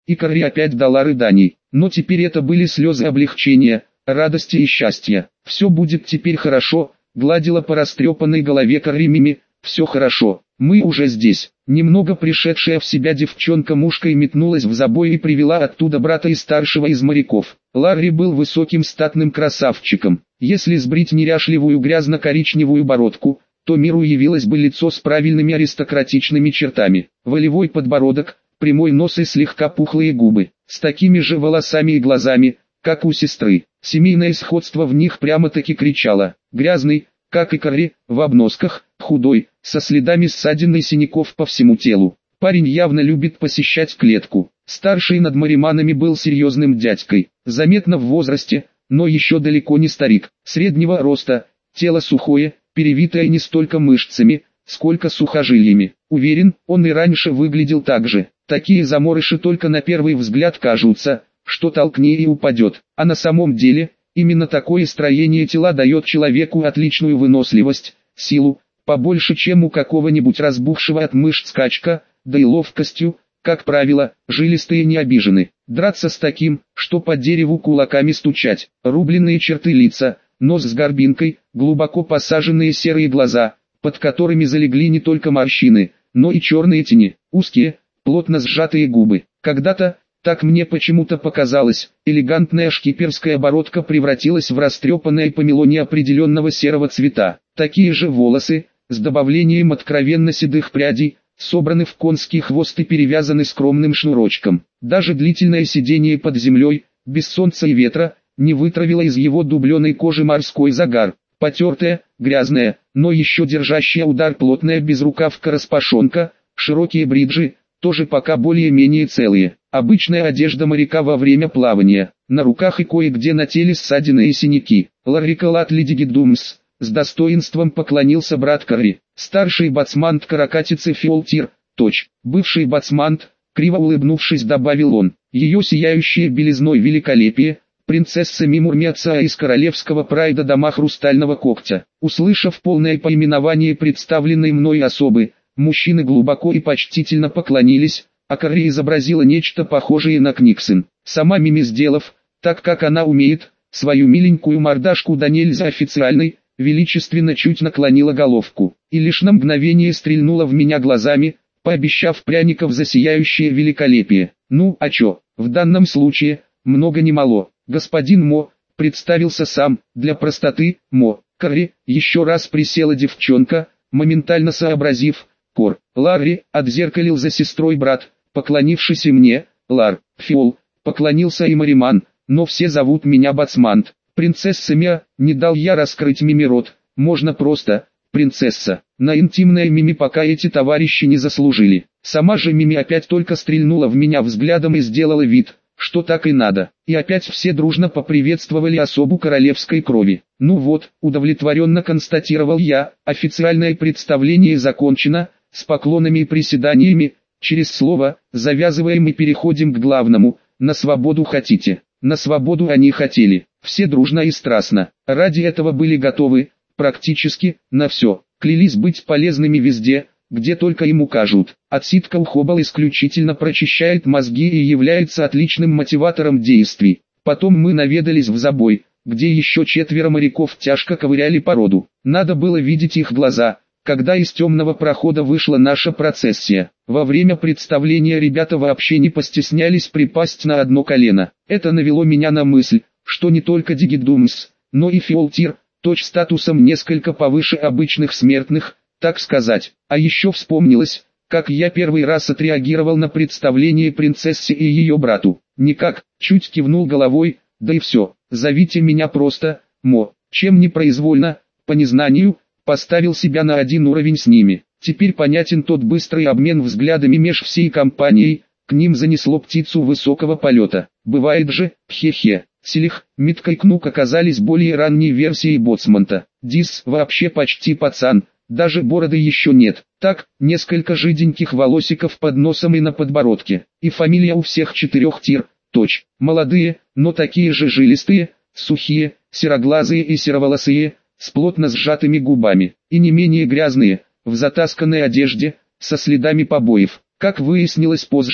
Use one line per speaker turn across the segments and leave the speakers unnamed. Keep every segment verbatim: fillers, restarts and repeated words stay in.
И Карри опять дала рыданий, но теперь это были слезы облегчения, радости и счастья. «Все будет теперь хорошо», гладила по растрепанной голове Карри Мими. «Все хорошо, мы уже здесь». Немного пришедшая в себя девчонка мушкой метнулась в забой и привела оттуда брата и старшего из моряков. Ларри был высоким статным красавчиком. Если сбрить неряшливую грязно-коричневую бородку, то миру явилось бы лицо с правильными аристократичными чертами. Волевой подбородок, прямой нос и слегка пухлые губы, с такими же волосами и глазами, как у сестры. Семейное сходство в них прямо-таки кричало. Грязный, как и Карри, в обносках, худой, со следами ссадин и синяков по всему телу. Парень явно любит посещать клетку. Старший над мариманами был серьезным дядькой, заметно в возрасте, но еще далеко не старик. Среднего роста, тело сухое, перевитое не столько мышцами, сколько сухожилиями. Уверен, он и раньше выглядел так же. Такие заморыши только на первый взгляд кажутся, что толкни и упадет. А на самом деле, именно такое строение тела дает человеку отличную выносливость, силу, побольше чем у какого-нибудь разбухшего от мышц качка, да и ловкостью, как правило, жилистые не обижены. Драться с таким, что по дереву кулаками стучать, рубленные черты лица, нос с горбинкой, глубоко посаженные серые глаза, под которыми залегли не только морщины, но и черные тени, узкие, плотно сжатые губы. Когда-то, так мне почему-то показалось, элегантная шкиперская бородка превратилась в растрепанное помело неопределенного серого цвета. Такие же волосы, с добавлением откровенно седых прядей, собраны в конский хвост и перевязаны скромным шнурочком. Даже длительное сидение под землей, без солнца и ветра, не вытравило из его дубленой кожи морской загар. Потертая, грязная, но еще держащая удар плотная безрукавка-распашонка, широкие бриджи, тоже пока более-менее целые. Обычная одежда моряка во время плавания. На руках и кое-где на теле ссадины и синяки. Ларрикалат Лидигидумс. С достоинством поклонился брат Карри. Старший бацмант каракатицы Фиолтир, точ. Бывший бацмант, криво улыбнувшись, добавил он. Ее сияющее белизной великолепие, принцесса Мимурмиаца из королевского прайда дома Хрустального Когтя. Услышав полное поименование представленной мной особы, мужчины глубоко и почтительно поклонились, а Карри изобразила нечто похожее на Книксон. Сама Мими, сделав, так как она умеет, свою миленькую мордашку да нельзя официальной, величественно чуть наклонила головку, и лишь на мгновение стрельнула в меня глазами, пообещав пряников за сияющее великолепие. Ну, а чё, в данном случае, много не мало. Господин Мо, представился сам, для простоты, Мо. Карри, еще раз присела девчонка, моментально сообразив, Кор. Ларри, отзеркалил за сестрой брат, поклонившись и мне, Лар. Фиол, поклонился и Мариман, но все зовут меня Бацмант. Принцесса Мия, не дал я раскрыть Мими рот, можно просто, принцесса. На интимное Мими пока эти товарищи не заслужили. Сама же Мими опять только стрельнула в меня взглядом и сделала вид, что так и надо. И опять все дружно поприветствовали особу королевской крови. Ну вот, удовлетворенно констатировал я, официальное представление закончено, с поклонами и приседаниями, через слово, завязываем и переходим к главному, на свободу хотите. На свободу они хотели, все дружно и страстно, ради этого были готовы, практически, на все, клялись быть полезными везде, где только им укажут. Отсидка у Хоббл исключительно прочищает мозги и является отличным мотиватором действий. Потом мы наведались в забой, где еще четверо моряков тяжко ковыряли породу. Надо было видеть их глаза, когда из темного прохода вышла наша процессия. Во время представления ребята вообще не постеснялись припасть на одно колено. Это навело меня на мысль, что не только Дигидумс, но и Фиолтир, точ статусом несколько повыше обычных смертных, так сказать. А еще вспомнилось, как я первый раз отреагировал на представление принцессе и ее брату. Никак, чуть кивнул головой, да и все. Зовите меня просто Мо. Чем непроизвольно, по незнанию, поставил себя на один уровень с ними. Теперь понятен тот быстрый обмен взглядами меж всей компанией, к ним занесло птицу высокого полета. Бывает же, хе-хе. Селих, Митка и Кнук оказались более ранней версией Боцманта. Дис вообще почти пацан, даже бороды еще нет. Так, несколько жиденьких волосиков под носом и на подбородке. И фамилия у всех четырех Тир, точ. Молодые, но такие же жилистые, сухие, сероглазые и сероволосые, с плотно сжатыми губами, и не менее грязные, в затасканной одежде, со следами побоев. Как выяснилось позже,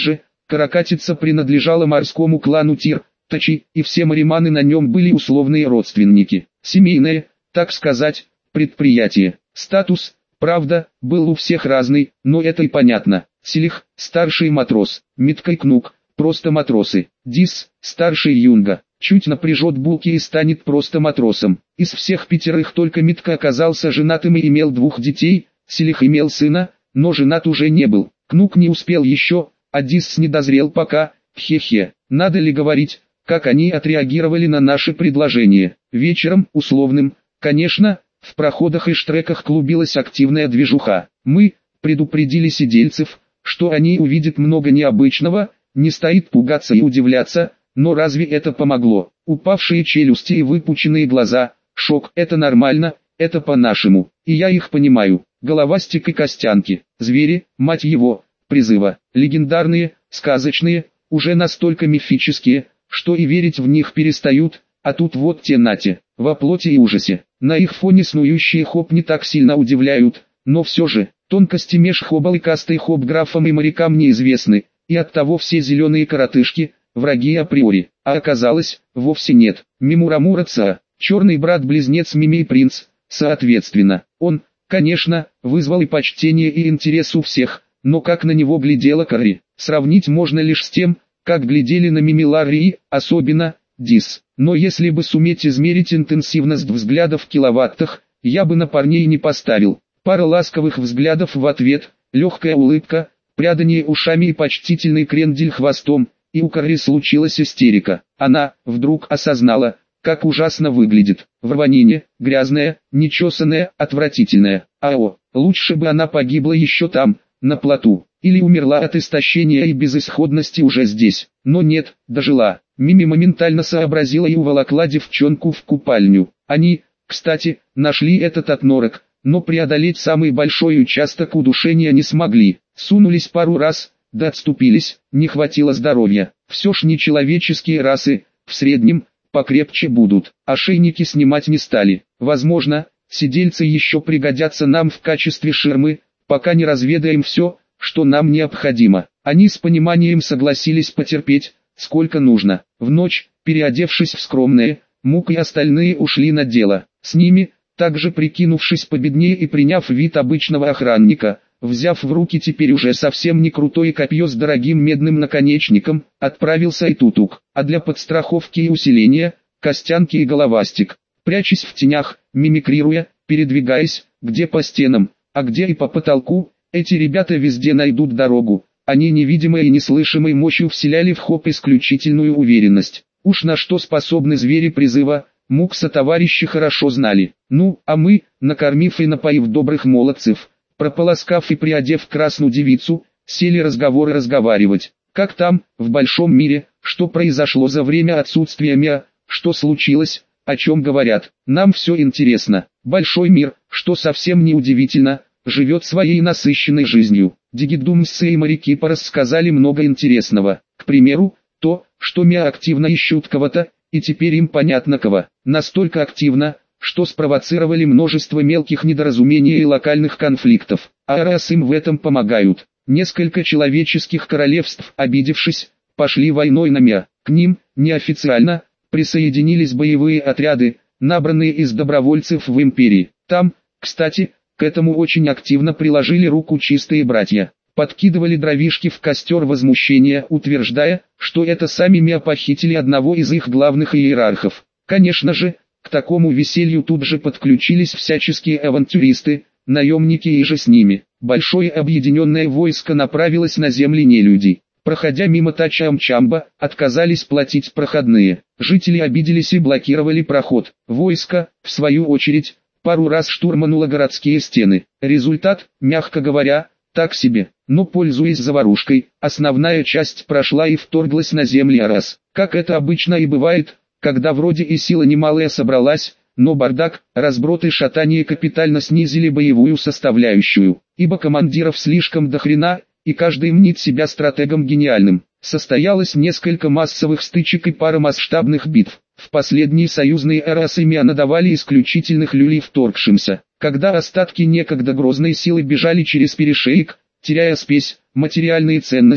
Каракатица принадлежала морскому клану Тир, Тачи, и все мариманы на нем были условные родственники. Семейное, так сказать, предприятие. Статус, правда, был у всех разный, но это и понятно. Селих, старший матрос, Миткай Кнук, просто матросы. Дис, старший юнга, чуть напряжет булки и станет просто матросом. Из всех пятерых только Митка оказался женатым и имел двух детей, Селих имел сына, но женат уже не был. Кнук не успел еще, а Дис не дозрел пока, хе-хе. Надо ли говорить, как они отреагировали на наше предложение? Вечером, условным, конечно, в проходах и штреках клубилась активная движуха. Мы предупредили сидельцев, что они увидят много необычного, не стоит пугаться и удивляться, но разве это помогло? Упавшие челюсти и выпученные глаза, шок, это нормально, это по-нашему, и я их понимаю. Головастик и Костянки, звери, мать его, призыва, легендарные, сказочные, уже настолько мифические, что и верить в них перестают, а тут вот те нате, во плоти и ужасе. На их фоне снующие хоп не так сильно удивляют, но все же, тонкости меж хобалыкастой хоп-графом и морякам неизвестны, и оттого все зеленые коротышки, враги априори, а оказалось, вовсе нет. Мимурамура Ца, черный брат-близнец Мими и принц, соответственно, он, конечно, вызвал и почтение и интерес у всех, но как на него глядела Карри, сравнить можно лишь с тем, как глядели на Мими Ларри, особенно, Дис. Но если бы суметь измерить интенсивность взглядов в киловаттах, я бы на парней не поставил. Пара ласковых взглядов в ответ, легкая улыбка, прядание ушами и почтительный крендель хвостом, и у Карри случилась истерика. Она, вдруг осознала, как ужасно выглядит. В рванине, грязная, нечесанная, отвратительная. Ао, лучше бы она погибла еще там, на плоту, или умерла от истощения и безысходности уже здесь. Но нет, дожила. Мими моментально сообразила и уволокла девчонку в купальню. Они, кстати, нашли этот отнорок, но преодолеть самый большой участок удушения не смогли. Сунулись пару раз, да отступились, не хватило здоровья. Все ж нечеловеческие расы, в среднем, покрепче будут. Ошейники снимать не стали. Возможно, сидельцы еще пригодятся нам в качестве ширмы, пока не разведаем все, что нам необходимо. Они с пониманием согласились потерпеть, сколько нужно. В ночь, переодевшись в скромные, Мук и остальные ушли на дело. С ними, также прикинувшись победнее и приняв вид обычного охранника, взяв в руки теперь уже совсем не крутое копье с дорогим медным наконечником, отправился и Тутук, а для подстраховки и усиления, Костянки и Головастик, прячась в тенях, мимикрируя, передвигаясь, где по стенам, а где и по потолку, эти ребята везде найдут дорогу. Они невидимой и неслышимой мощью вселяли в Хоп исключительную уверенность. Уж на что способны звери призыва, Мукса товарищи хорошо знали. Ну, а мы, накормив и напоив добрых молодцев, прополоскав и приодев красную девицу, сели разговоры разговаривать. Как там, в большом мире, что произошло за время отсутствия Миа, что случилось, о чем говорят. Нам все интересно. Большой мир, что совсем не удивительно, живет своей насыщенной жизнью. Дигидумсы и моряки порассказали много интересного. К примеру, то, что Миа активно ищут кого-то, и теперь им понятно кого. Настолько активно, что спровоцировали множество мелких недоразумений и локальных конфликтов. А раз им в этом помогают. Несколько человеческих королевств, обидевшись, пошли войной на Миа. К ним, неофициально, присоединились боевые отряды, набранные из добровольцев в империи. Там, кстати, к этому очень активно приложили руку чистые братья. Подкидывали дровишки в костер возмущения, утверждая, что это сами Миа похитили одного из их главных иерархов. Конечно же, к такому веселью тут же подключились всяческие авантюристы, наемники и же с ними. Большое объединенное войско направилось на земли нелюдей. Проходя мимо Тача-Амчамба, отказались платить проходные. Жители обиделись и блокировали проход. Войско, в свою очередь, пару раз штурмануло городские стены. Результат, мягко говоря, так себе. Но пользуясь заварушкой, основная часть прошла и вторглась на земли Арас. Как это обычно и бывает, когда вроде и сила немалая собралась, но бардак, разброд и шатание капитально снизили боевую составляющую, ибо командиров слишком до хрена, и каждый мнит себя стратегом гениальным. Состоялось несколько массовых стычек и пара масштабных битв. В последние союзные Арас и Миа надавали исключительных люлей вторгшимся. Когда остатки некогда грозной силы бежали через перешеек, теряя спесь, материальные ценности,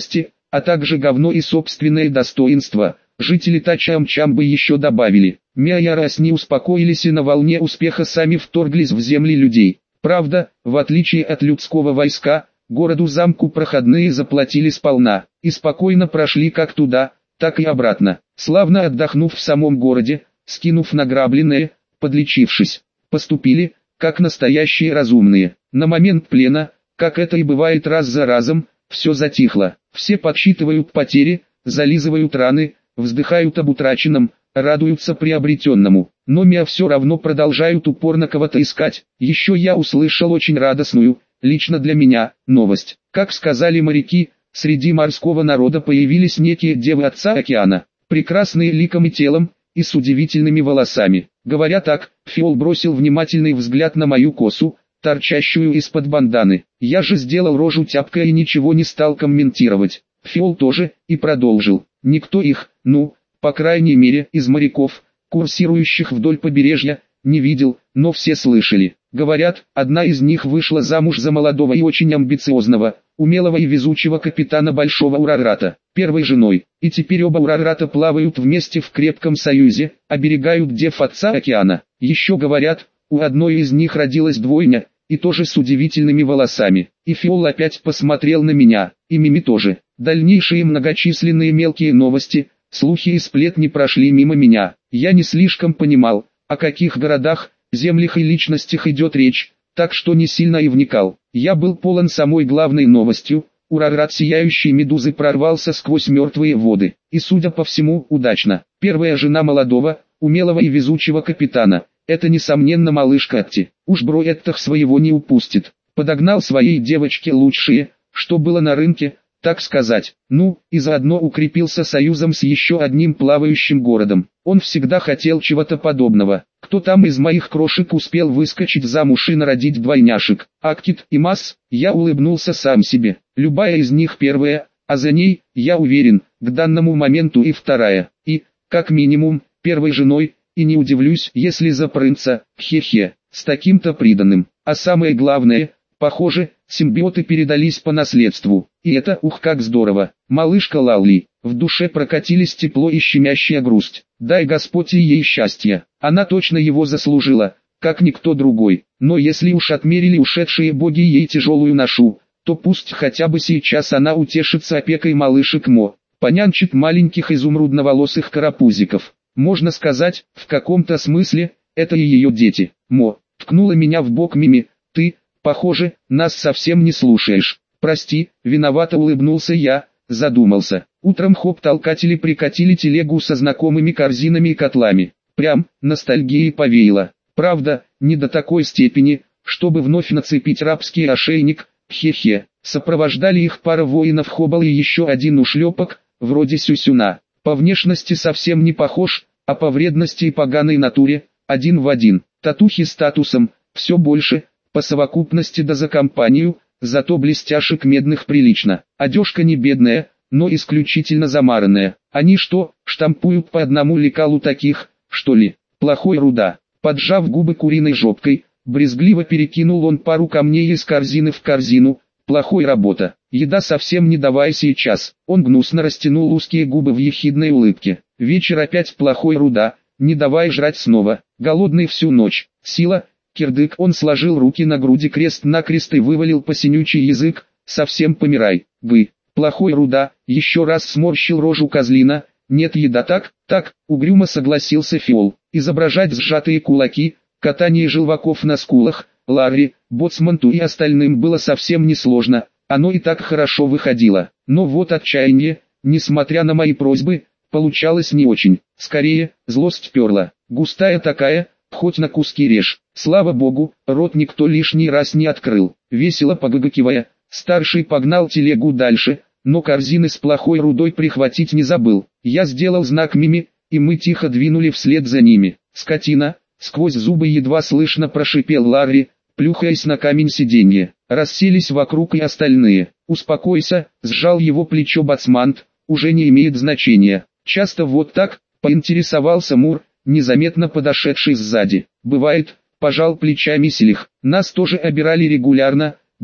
а также говно и собственное достоинство, жители Тачамчамбы еще добавили. Мяярасни успокоились и на волне успеха сами вторглись в земли людей. Правда, в отличие от людского войска, городу-замку проходные заплатили сполна, и спокойно прошли как туда, так и обратно, славно отдохнув в самом городе, скинув награбленное, подлечившись. Поступили, как настоящие разумные. На момент плена, как это и бывает раз за разом, все затихло. Все подсчитывают потери, зализывают раны, вздыхают об утраченном, радуются приобретенному. Но меня все равно продолжают упорно кого-то искать. Еще я услышал очень радостную, лично для меня, новость. Как сказали моряки, среди морского народа появились некие девы отца океана, прекрасные ликом и телом, и с удивительными волосами. Говоря так, Фиол бросил внимательный взгляд на мою косу, торчащую из-под банданы. Я же сделал рожу тяпкой и ничего не стал комментировать. Фиол тоже, и продолжил. Никто их, ну, по крайней мере, из моряков, курсирующих вдоль побережья, не видел, но все слышали. Говорят, одна из них вышла замуж за молодого и очень амбициозного, умелого и везучего капитана Большого Урарата, первой женой, и теперь оба Урарата плавают вместе в крепком союзе, оберегают дев отца океана. Еще говорят, у одной из них родилась двойня, и тоже с удивительными волосами. И Фиол опять посмотрел на меня, и Мими тоже. Дальнейшие многочисленные мелкие новости, слухи и сплетни прошли мимо меня. Я не слишком понимал, о каких городах, землях и личностях идет речь, так что не сильно и вникал. Я был полон самой главной новостью. Урарат сияющей медузы прорвался сквозь мертвые воды, и, судя по всему, удачно. Первая жена молодого, умелого и везучего капитана. Это несомненно малышка Атти. Уж Броэттах своего не упустит. Подогнал своей девочке лучшие, что было на рынке, так сказать. Ну, и заодно укрепился союзом с еще одним плавающим городом. Он всегда хотел чего-то подобного. Кто там из моих крошек успел выскочить замуж и народить двойняшек? Аккит и Масс? Я улыбнулся сам себе. Любая из них первая, а за ней, я уверен, к данному моменту и вторая. И, как минимум, первой женой. И не удивлюсь, если за принца, хе-хе, с таким-то приданым. А самое главное, похоже, симбиоты передались по наследству. И это, ух, как здорово. Малышка Лаули, в душе прокатились тепло и щемящая грусть. Дай Господь ей счастья. Она точно его заслужила, как никто другой. Но если уж отмерили ушедшие боги ей тяжелую ношу, то пусть хотя бы сейчас она утешится опекой малышек Мо, понянчит маленьких изумрудноволосых карапузиков. Можно сказать, в каком-то смысле, это и ее дети. Мо, ткнула меня в бок Мими, ты, похоже, нас совсем не слушаешь. Прости, виновато улыбнулся я, задумался. Утром хоп-толкатели прикатили телегу со знакомыми корзинами и котлами. Прям, ностальгией повеяло. Правда, не до такой степени, чтобы вновь нацепить рабский ошейник, хе-хе. Сопровождали их пара воинов Хобал и еще один ушлепок, вроде Сюсюна. По внешности совсем не похож, а по вредности и поганой натуре, один в один. Татухи статусом, все больше, по совокупности да за компанию, зато блестяшек медных прилично. Одежка не бедная, но исключительно замаранная. Они что, штампуют по одному лекалу таких, что ли? Плохой руда. Поджав губы куриной жопкой, брезгливо перекинул он пару камней из корзины в корзину. Плохой работа. Еда совсем не давай сейчас. Он гнусно растянул узкие губы в ехидной улыбке. Вечер опять плохой руда, не давай жрать снова. Голодный всю ночь. Сила, кирдык. Он сложил руки на груди крест-накрест и вывалил посинючий язык. Совсем помирай. Бы. Плохой руда. Еще раз сморщил рожу козлина. Нет еда так, так, угрюмо согласился Фиол. Изображать сжатые кулаки, катание желваков на скулах. Ларри, Боцманту и остальным было совсем несложно, оно и так хорошо выходило. Но вот отчаяние, несмотря на мои просьбы, получалось не очень. Скорее, злость перла. Густая такая, хоть на куски режь. Слава богу, рот никто лишний раз не открыл. Весело погагакивая, старший погнал телегу дальше, но корзины с плохой рудой прихватить не забыл. Я сделал знак Мими, и мы тихо двинули вслед за ними. Скотина, сквозь зубы едва слышно прошипел Ларри, плюхаясь на камень сиденья. Расселись вокруг и остальные. «Успокойся», — сжал его плечо Боцмант, — «уже не имеет значения». «Часто вот так», — поинтересовался Мур, незаметно подошедший сзади. «Бывает», — пожал плечами Селих. «Нас тоже обирали регулярно, да.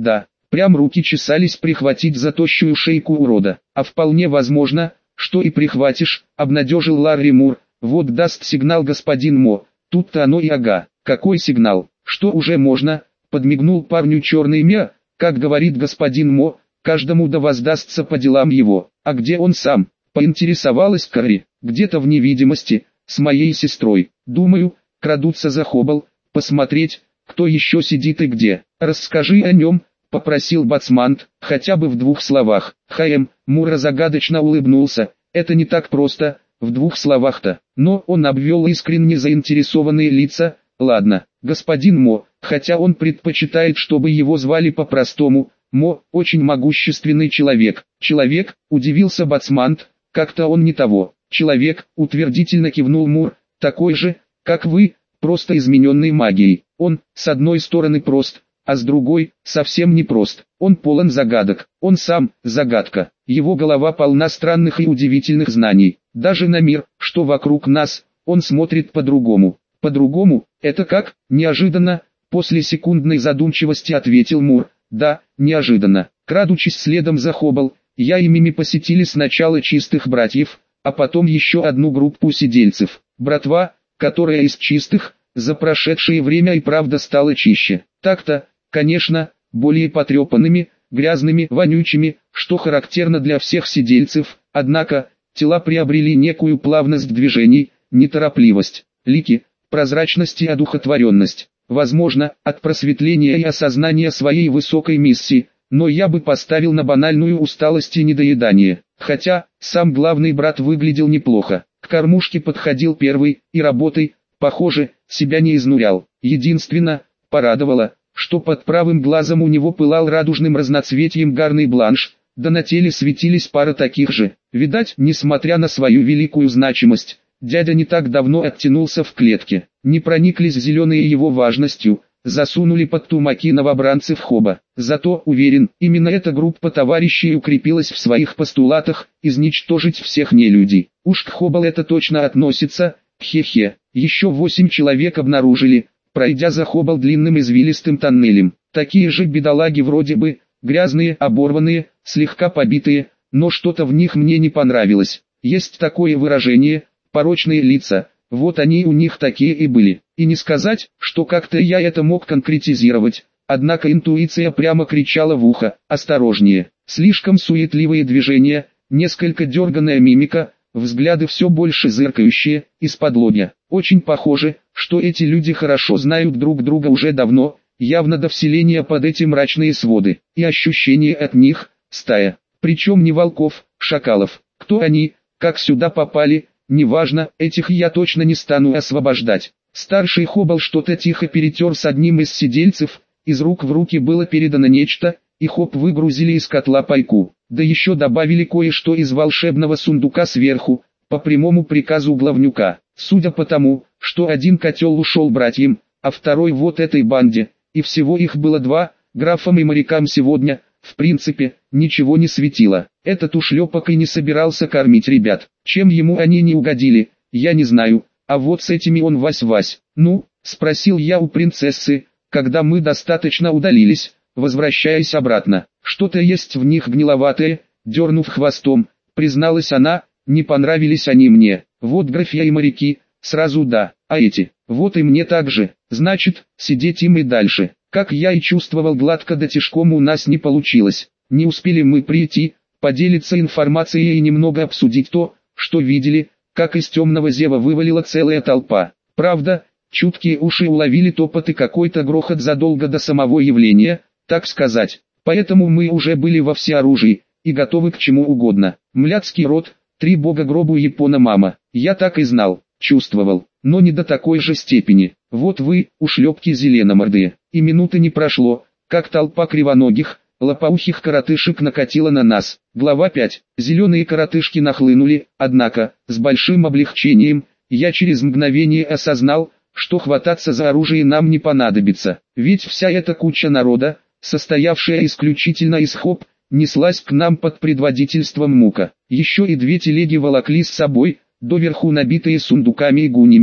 Прям руки чесались прихватить за тощую шейку урода. А вполне возможно, что и прихватишь, обнадежил Ларри Мур. Вот даст сигнал господин Мо, тут-то оно и ага. Какой сигнал? Что уже можно? Подмигнул парню черный Мя. Как говорит господин Мо, каждому да воздастся по делам его. А где он сам? Поинтересовалась Карри. Где-то в невидимости, с моей сестрой. Думаю, крадутся за Хоббл, посмотреть, кто еще сидит и где. Расскажи о нем, попросил Бацмант, хотя бы в двух словах. Хаем, Мура загадочно улыбнулся. Это не так просто, в двух словах-то. Но он обвел искренне заинтересованные лица. Ладно, господин Мо, хотя он предпочитает, чтобы его звали по-простому. Мо, очень могущественный человек. Человек, удивился Бацмант, как-то он не того. Человек, утвердительно кивнул Мур, такой же, как вы, просто измененный магией. Он, с одной стороны прост, а с другой, совсем не прост. Он полон загадок, он сам, загадка. Его голова полна странных и удивительных знаний. Даже на мир, что вокруг нас, он смотрит по-другому. По-другому, это как? Неожиданно, после секундной задумчивости ответил Мур. Да, неожиданно. Крадучись следом за Хоббл, я и Мими посетили сначала чистых братьев, а потом еще одну группу сидельцев. Братва, которая из чистых, за прошедшее время и правда стала чище. Так-то, конечно, более потрепанными, грязными, вонючими, что характерно для всех сидельцев, однако, тела приобрели некую плавность движений, неторопливость, лики, прозрачность и одухотворенность. Возможно, от просветления и осознания своей высокой миссии, но я бы поставил на банальную усталость и недоедание. Хотя, сам главный брат выглядел неплохо. К кормушке подходил первый, и работой, похоже, себя не изнурял. Единственно, порадовало, что под правым глазом у него пылал радужным разноцветием гарный бланш, да на теле светились пара таких же. Видать, несмотря на свою великую значимость, дядя не так давно оттянулся в клетке. Не прониклись зеленые его важностью, засунули под тумаки новобранцев Хоба. Зато, уверен, именно эта группа товарищей укрепилась в своих постулатах, изничтожить всех нелюдей. Уж к Хоббл это точно относится, хе-хе. Еще восемь человек обнаружили, пройдя за Хоббл длинным извилистым тоннелем. Такие же бедолаги вроде бы, грязные, оборванные, слегка побитые, но что-то в них мне не понравилось. Есть такое выражение, порочные лица. Вот они у них такие и были. И не сказать, что как-то я это мог конкретизировать. Однако интуиция прямо кричала в ухо: осторожнее. Слишком суетливые движения, несколько дерганная мимика, взгляды все больше зыркающие, из-подлобья. Очень похоже, что эти люди хорошо знают друг друга уже давно, явно до вселения под эти мрачные своды. И ощущение от них – стая. Причем не волков, шакалов. Кто они, как сюда попали, неважно, этих я точно не стану освобождать. Старший Хоббл что-то тихо перетер с одним из сидельцев, из рук в руки было передано нечто, и Хоб выгрузили из котла пайку. Да еще добавили кое-что из волшебного сундука сверху, по прямому приказу главнюка. Судя по тому, что один котел ушел братьям, а второй вот этой банде, и всего их было два, графам и морякам сегодня, в принципе, ничего не светило. Этот ушлепок и не собирался кормить ребят. Чем ему они не угодили, я не знаю, а вот с этими он вась-вась. Ну, спросил я у принцессы, когда мы достаточно удалились, возвращаясь обратно. Что-то есть в них гниловатое, дернув хвостом, призналась она, не понравились они мне. Вот графья и моряки, сразу да, а эти, вот и мне так же, значит, сидеть им и дальше. Как я и чувствовал, гладко да тишком у нас не получилось. Не успели мы прийти, поделиться информацией и немного обсудить то, что видели, как из темного зева вывалила целая толпа. Правда, чуткие уши уловили топот и какой-то грохот задолго до самого явления, так сказать. Поэтому мы уже были во всеоружии, и готовы к чему угодно. Мляцкий род, три бога гробу Япона мама. Я так и знал, чувствовал, но не до такой же степени. Вот вы, ушлепки зеленомордые. И минуты не прошло, как толпа кривоногих, лопоухих коротышек накатила на нас. Глава пять. Зеленые коротышки нахлынули, однако, с большим облегчением, я через мгновение осознал, что хвататься за оружие нам не понадобится. Ведь вся эта куча народа, состоявшая исключительно из Хоб, неслась к нам под предводительством Мука. Еще и две телеги волокли с собой, доверху набитые сундуками и гунями.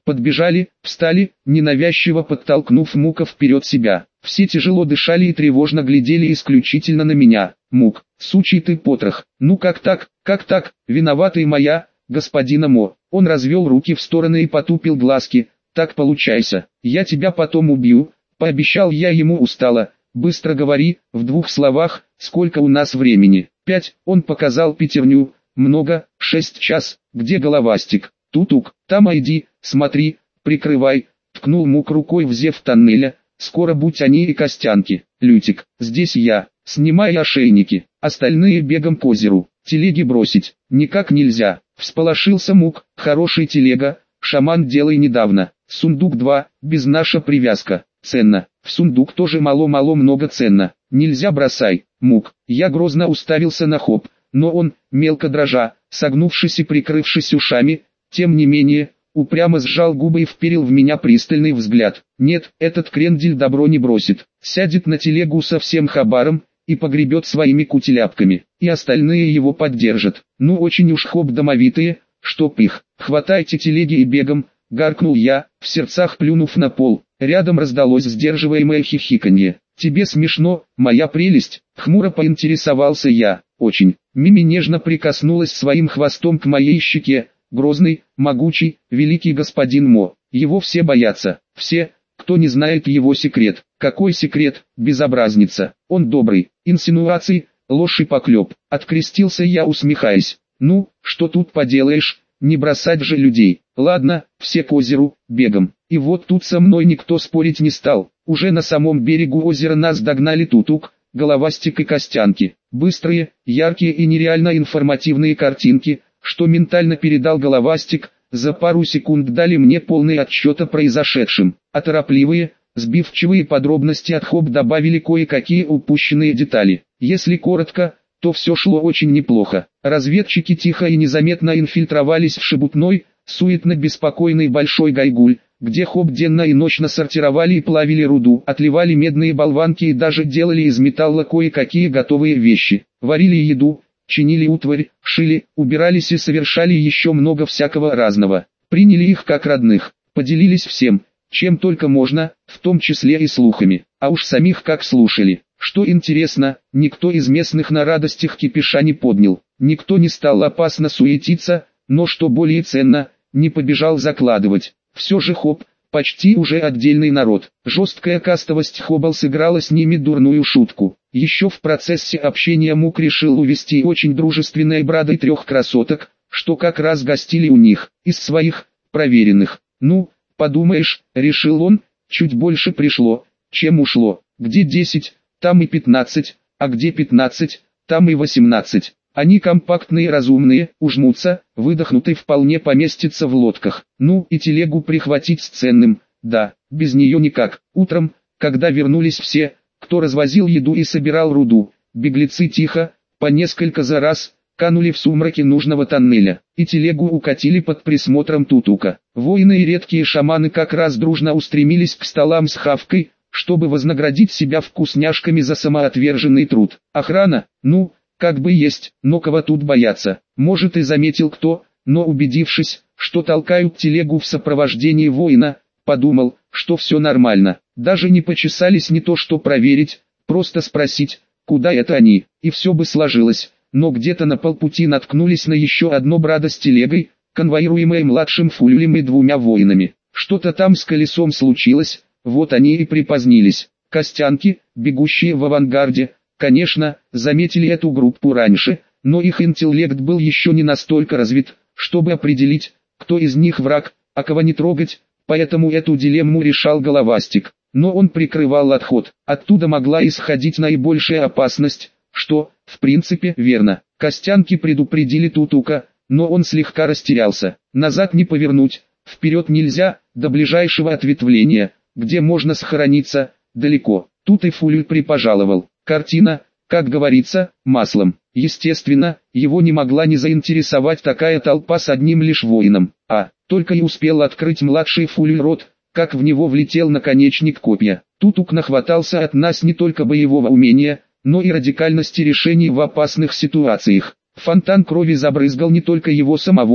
Подбежали, встали, ненавязчиво подтолкнув Мука вперед себя. Все тяжело дышали и тревожно глядели исключительно на меня. Мук, сучий ты потрох, ну как так, как так, виновата и моя, господина Мо. Он развел руки в стороны и потупил глазки. Так получайся, я тебя потом убью, пообещал я ему устало. Быстро говори, в двух словах, сколько у нас времени. Пять, он показал пятерню, много, шесть час, где головастик? Тутук, там иди, смотри, прикрывай, ткнул Мук рукой в зев тоннеля, скоро будь они и Костянки. Лютик, здесь я, снимай ошейники, остальные бегом к озеру, телеги бросить, никак нельзя, всполошился Мук, хороший телега, шаман делай недавно, сундук два, без наша привязка, ценно, в сундук тоже мало-мало много ценно, нельзя бросай, Мук, я грозно уставился на Хоп, но он, мелко дрожа, согнувшись и прикрывшись ушами, тем не менее, упрямо сжал губы и вперил в меня пристальный взгляд. Нет, этот крендель добро не бросит, сядет на телегу со всем хабаром, и погребет своими кутеляпками, и остальные его поддержат. Ну очень уж Хоп домовитые, чтоб их, хватайте телеги и бегом, гаркнул я, в сердцах плюнув на пол. Рядом раздалось сдерживаемое хихиканье. Тебе смешно, моя прелесть, хмуро поинтересовался я. Очень. Мими нежно прикоснулась своим хвостом к моей щеке. Грозный, могучий, великий господин Мо. Его все боятся, все, кто не знает его секрет. Какой секрет, безобразница, он добрый, инсинуации, ложь и поклеп. Открестился я, усмехаясь. Ну, что тут поделаешь, не бросать же людей. Ладно, все к озеру, бегом. И вот тут со мной никто спорить не стал. Уже на самом берегу озера нас догнали Тутук, Головастик и Костянки. Быстрые, яркие и нереально информативные картинки, что ментально передал Головастик, за пару секунд дали мне полный отчет о произошедшем, а торопливые, сбивчивые подробности от Хоп добавили кое-какие упущенные детали. Если коротко, то все шло очень неплохо. Разведчики тихо и незаметно инфильтровались в шебутной, суетно-беспокойный Большой Гайгуль, где Хоп денно и ночно сортировали и плавили руду, отливали медные болванки и даже делали из металла кое-какие готовые вещи, варили еду, чинили утварь, шили, убирались и совершали еще много всякого разного. Приняли их как родных, поделились всем, чем только можно, в том числе и слухами, а уж самих как слушали. Что интересно, никто из местных на радостях кипиша не поднял, никто не стал опасно суетиться, но что более ценно, не побежал закладывать. Все же Хоп, почти уже отдельный народ. Жесткая кастовость Хоббл сыграла с ними дурную шутку. Еще в процессе общения Мук решил увести очень дружественной брадой трех красоток, что как раз гостили у них, из своих, проверенных. Ну, подумаешь, решил он, чуть больше пришло, чем ушло. Где десять, там и пятнадцать, а где пятнадцать, там и восемнадцать. Они компактные, разумные, ужмутся, выдохнутый вполне поместится в лодках. Ну и телегу прихватить с ценным, да, без нее никак. Утром, когда вернулись все, кто развозил еду и собирал руду, беглецы тихо, по несколько за раз, канули в сумраке нужного тоннеля, и телегу укатили под присмотром Тутука. Воины и редкие шаманы как раз дружно устремились к столам с хавкой, чтобы вознаградить себя вкусняшками за самоотверженный труд. Охрана, ну, как бы есть, но кого тут бояться, может и заметил кто, но убедившись, что толкают телегу в сопровождении воина, подумал, что все нормально, даже не почесались не то что проверить, просто спросить, куда это они, и все бы сложилось, но где-то на полпути наткнулись на еще одно брадо с телегой, конвоируемое младшим фуллем и двумя воинами, что-то там с колесом случилось, вот они и припозднились. Костянки, бегущие в авангарде, конечно, заметили эту группу раньше, но их интеллект был еще не настолько развит, чтобы определить, кто из них враг, а кого не трогать, поэтому эту дилемму решал Головастик. Но он прикрывал отход, оттуда могла исходить наибольшая опасность, что, в принципе, верно. Костянки предупредили Тутука, но он слегка растерялся. Назад не повернуть, вперед нельзя, до ближайшего ответвления, где можно схорониться, далеко. Тут и Фуль припожаловал. Картина, как говорится, маслом. Естественно, его не могла не заинтересовать такая толпа с одним лишь воином. А, только и успел открыть младший Фуль рот, как в него влетел наконечник копья. Тутук нахватался от нас не только боевого умения, но и радикальности решений в опасных ситуациях. Фонтан крови забрызгал не только его самого,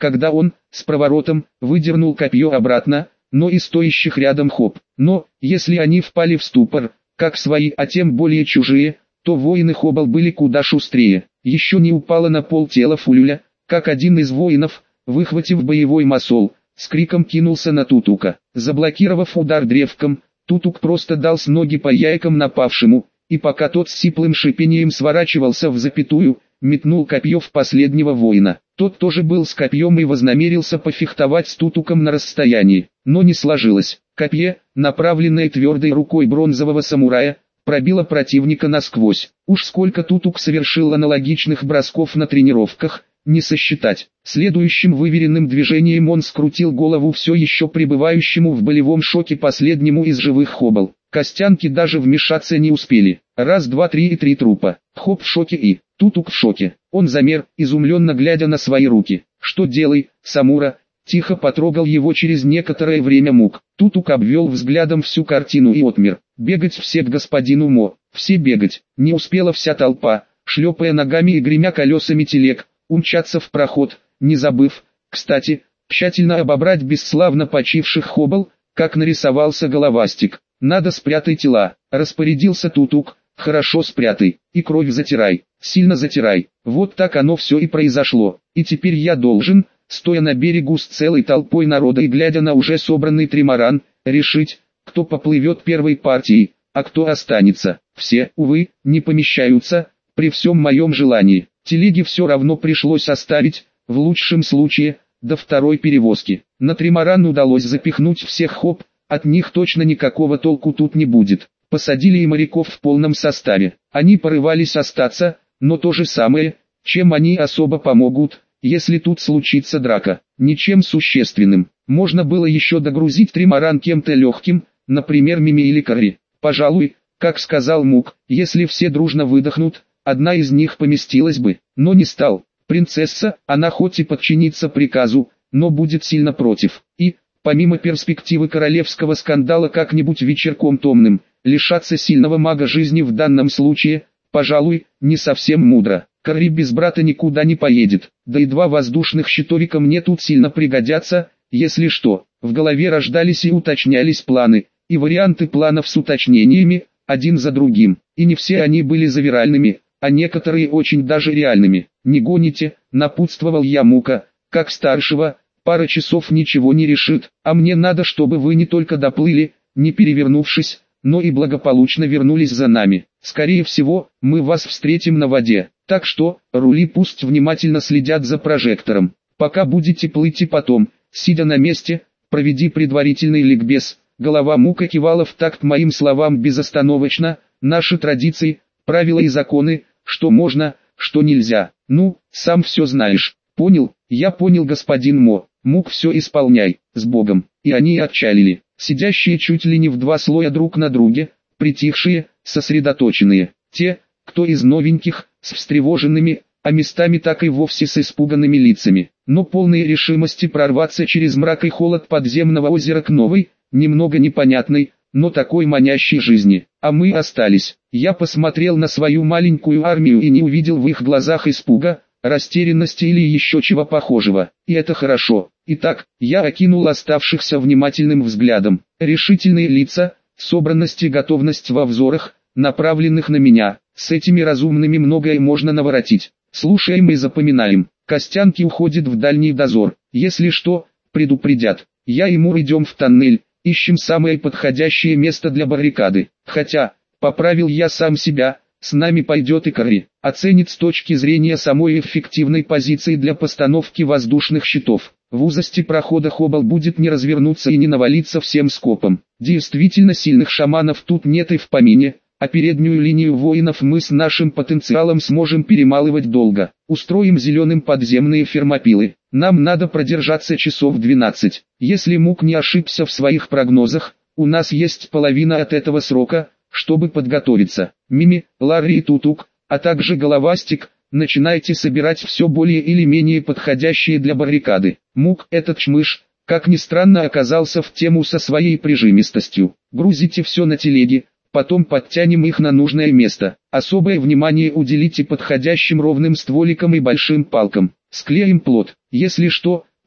когда он, с проворотом, выдернул копье обратно, но и стоящих рядом хоп. Но, если они впали в ступор, как свои, а тем более чужие, то воины Хобал были куда шустрее. Еще не упало на пол тело Фулюля, как один из воинов, выхватив боевой масол, с криком кинулся на Тутука. Заблокировав удар древком, Тутук просто дал с ноги по яйкам напавшему, и пока тот с сиплым шипением сворачивался в запятую, метнул копье в последнего воина. Тот тоже был с копьем и вознамерился пофехтовать с Тутуком на расстоянии, но не сложилось. Копье, направленное твердой рукой бронзового самурая, пробило противника насквозь. Уж сколько Тутук совершил аналогичных бросков на тренировках, не сосчитать. Следующим выверенным движением он скрутил голову все еще пребывающему в болевом шоке последнему из живых Хобал. Костянки даже вмешаться не успели. Раз, два, три и три трупа. Хоп в шоке и Тутук в шоке. Он замер, изумленно глядя на свои руки. «Что делай, Самура?» Тихо потрогал его через некоторое время Мук. Тутук обвел взглядом всю картину и отмер. «Бегать все к господину Мо, все бегать». Не успела вся толпа, шлепая ногами и гремя колесами телег, умчаться в проход, не забыв, кстати, тщательно обобрать бесславно почивших Хобал, как нарисовался головастик. «Надо спрятай тела», — распорядился Тутук. «Хорошо спрятай, и кровь затирай, сильно затирай». Вот так оно все и произошло. И теперь я должен, стоя на берегу с целой толпой народа и глядя на уже собранный тримаран, решить, кто поплывет первой партией, а кто останется. Все, увы, не помещаются, при всем моем желании. Телеги все равно пришлось оставить, в лучшем случае, до второй перевозки. На тримаран удалось запихнуть всех Хоп, от них точно никакого толку тут не будет. Посадили и моряков в полном составе. Они порывались остаться, но то же самое, чем они особо помогут, если тут случится драка. Ничем существенным. Можно было еще догрузить тримаран кем-то легким, например Мими или Карри. Пожалуй, как сказал Мук, если все дружно выдохнут, одна из них поместилась бы, но не стал. Принцесса, она хоть и подчинится приказу, но будет сильно против. И, помимо перспективы королевского скандала как-нибудь вечерком томным, лишаться сильного мага жизни в данном случае, пожалуй, не совсем мудро. Карри без брата никуда не поедет, да и два воздушных щитовика мне тут сильно пригодятся, если что. В голове рождались и уточнялись планы, и варианты планов с уточнениями, один за другим, и не все они были завиральными, а некоторые очень даже реальными. «Не гоните», — напутствовал я Мука, как старшего, пара часов ничего не решит, а мне надо, чтобы вы не только доплыли, не перевернувшись, но и благополучно вернулись за нами. Скорее всего, мы вас встретим на воде, так что, рули пусть внимательно следят за прожектором. Пока будете плыть и потом, сидя на месте, проведи предварительный ликбез». Голова Мука кивала в такт моим словам безостановочно. «Наши традиции, правила и законы, что можно, что нельзя. Ну, сам все знаешь». «Понял, я понял, господин Мо». Мук, все исполняй, с Богом. И они отчалили, сидящие чуть ли не в два слоя друг на друге, притихшие, сосредоточенные. Те, кто из новеньких, с встревоженными, а местами так и вовсе с испуганными лицами, но полные решимости прорваться через мрак и холод подземного озера к новой, немного непонятной, но такой манящей жизни. А мы остались. Я посмотрел на свою маленькую армию и не увидел в их глазах испуга, растерянности или еще чего похожего. И это хорошо. Итак, я окинул оставшихся внимательным взглядом. Решительные лица, собранность и готовность во взорах, направленных на меня. С этими разумными многое можно наворотить. Слушаем и запоминаем. Костянки уходит в дальний дозор. Если что, предупредят. Я и Мур идем в тоннель, ищем самое подходящее место для баррикады. Хотя, поправил я сам себя, с нами пойдет и Карри. Оценит с точки зрения самой эффективной позиции для постановки воздушных щитов. В узости прохода Хобал будет не развернуться и не навалиться всем скопом. Действительно сильных шаманов тут нет и в помине, а переднюю линию воинов мы с нашим потенциалом сможем перемалывать долго. Устроим зеленым подземные фермопилы. Нам надо продержаться часов двенадцать. Если Мук не ошибся в своих прогнозах, у нас есть половина от этого срока, чтобы подготовиться. Мими, Ларри и Тутук, а также Головастик, начинайте собирать все более или менее подходящие для баррикады. Мук, этот чмыш, как ни странно, оказался в тему со своей прижимистостью. Грузите все на телеги, потом подтянем их на нужное место. Особое внимание уделите подходящим ровным стволикам и большим палкам. Склеим плот. Если что,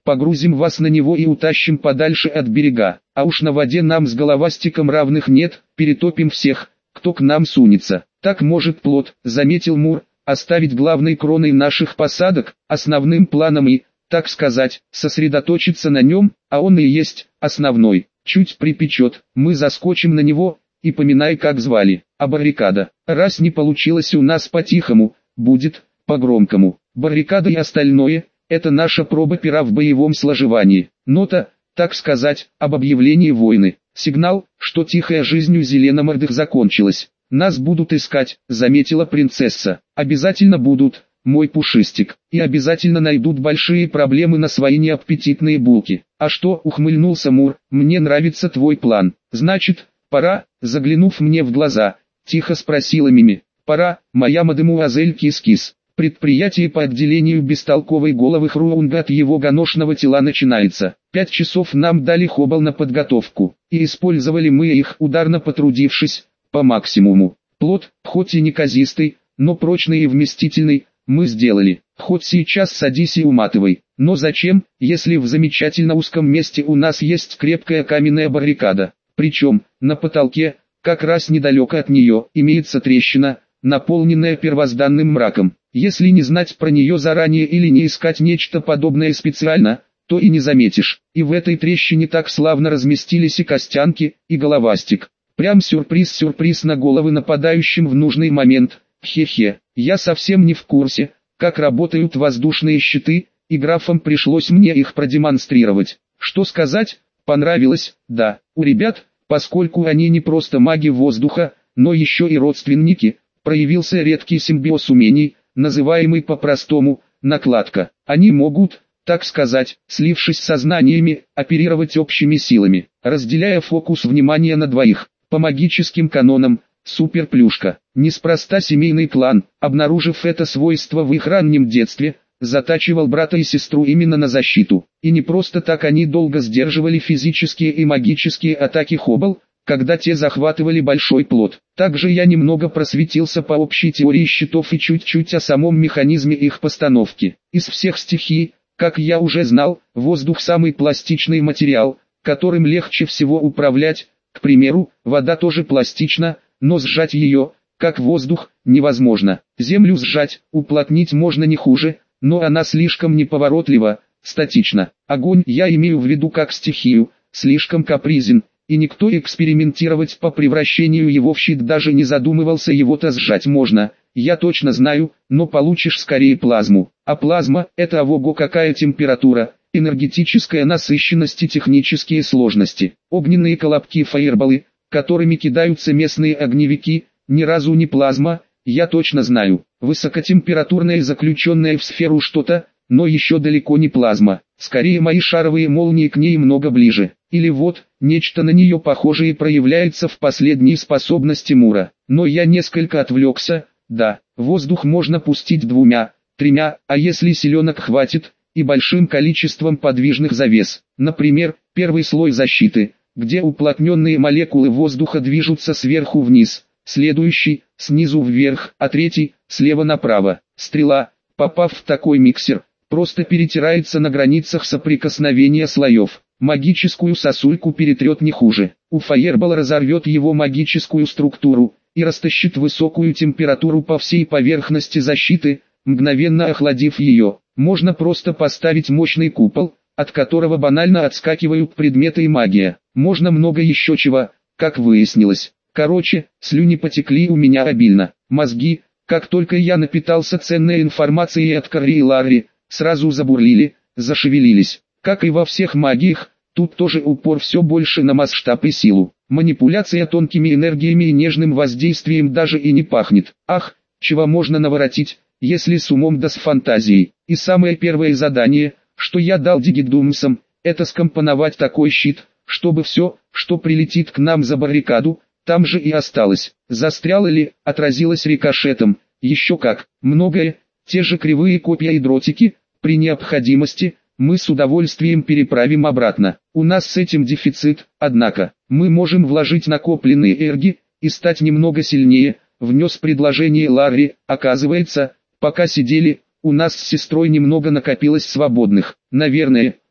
погрузим вас на него и утащим подальше от берега. А уж на воде нам с головастиком равных нет, перетопим всех, кто к нам сунется. Так может плот, заметил Мур, оставить главной кроной наших посадок, основным планом и, так сказать, сосредоточиться на нем, а он и есть основной. Чуть припечет, мы заскочим на него, и поминай как звали, а баррикада. Раз не получилось у нас по-тихому, будет по-громкому. Баррикада и остальное – это наша проба пера в боевом сложевании. Нота, так сказать, об объявлении войны. Сигнал, что тихая жизнь у зеленомордых закончилась. Нас будут искать, заметила принцесса. Обязательно будут, мой пушистик. И обязательно найдут большие проблемы на свои неаппетитные булки. А что, ухмыльнулся Мур, мне нравится твой план. Значит, пора, заглянув мне в глаза, тихо спросила Мими. Пора, моя мадемуазель Кис-Кис. Предприятие по отделению бестолковой головы Хруунга от его гоношного тела начинается. Пять часов нам дали хобал на подготовку, и использовали мы их, ударно потрудившись, по максимуму. Плод, хоть и неказистый, но прочный и вместительный, мы сделали. Хоть сейчас садись и уматывай. Но зачем, если в замечательно узком месте у нас есть крепкая каменная баррикада? Причем, на потолке, как раз недалеко от нее, имеется трещина, наполненная первозданным мраком. Если не знать про нее заранее или не искать нечто подобное специально, то и не заметишь. И в этой трещине так славно разместились и Костянки, и Головастик. Прям сюрприз-сюрприз на головы нападающим в нужный момент. Хе-хе, я совсем не в курсе, как работают воздушные щиты, и графам пришлось мне их продемонстрировать. Что сказать, понравилось, да, у ребят, поскольку они не просто маги воздуха, но еще и родственники, проявился редкий симбиоз умений, называемый по-простому накладка. Они могут, так сказать, слившись сознаниями, оперировать общими силами, разделяя фокус внимания на двоих. По магическим канонам, суперплюшка. Неспроста семейный клан, обнаружив это свойство в их раннем детстве, затачивал брата и сестру именно на защиту. И не просто так они долго сдерживали физические и магические атаки хобал, когда те захватывали большой плод. Также я немного просветился по общей теории щитов и чуть-чуть о самом механизме их постановки. Из всех стихий, как я уже знал, воздух самый пластичный материал, которым легче всего управлять. К примеру, вода тоже пластична, но сжать ее, как воздух, невозможно. Землю сжать, уплотнить можно не хуже, но она слишком неповоротлива, статична. Огонь я имею в виду как стихию, слишком капризен, и никто экспериментировать по превращению его в щит даже не задумывался, его-то сжать можно, я точно знаю, но получишь скорее плазму. А плазма – это ого какая температура, энергетическая насыщенность и технические сложности. Огненные колобки-фаерболы, которыми кидаются местные огневики, ни разу не плазма, я точно знаю. Высокотемпературное заключенное в сферу что-то, но еще далеко не плазма. Скорее мои шаровые молнии к ней много ближе. Или вот, нечто на нее похожее проявляется в последней способности Мура. Но я несколько отвлекся, да, воздух можно пустить двумя, тремя, а если селенок хватит, и большим количеством подвижных завес. Например, первый слой защиты, где уплотненные молекулы воздуха движутся сверху вниз, следующий – снизу вверх, а третий – слева направо. Стрела, попав в такой миксер, просто перетирается на границах соприкосновения слоев. Магическую сосульку перетрет не хуже. У фаербола разорвет его магическую структуру и растащит высокую температуру по всей поверхности защиты, мгновенно охладив ее. Можно просто поставить мощный купол, от которого банально отскакивают предметы и магия. Можно много еще чего, как выяснилось. Короче, слюни потекли у меня обильно. Мозги, как только я напитался ценной информацией от Карри и Ларри, сразу забурлили, зашевелились. Как и во всех магиях, тут тоже упор все больше на масштаб и силу. Манипуляция тонкими энергиями и нежным воздействием даже и не пахнет. Ах, чего можно наворотить, если с умом да с фантазией. И самое первое задание, что я дал дигидумсам, это скомпоновать такой щит, чтобы все, что прилетит к нам за баррикаду, там же и осталось. Застряло ли, отразилось рикошетом, еще как, многое, те же кривые копья и дротики, при необходимости, мы с удовольствием переправим обратно. У нас с этим дефицит, однако, мы можем вложить накопленные эрги, и стать немного сильнее, внес предложение Ларри. Оказывается, пока сидели, у нас с сестрой немного накопилось свободных. Наверное,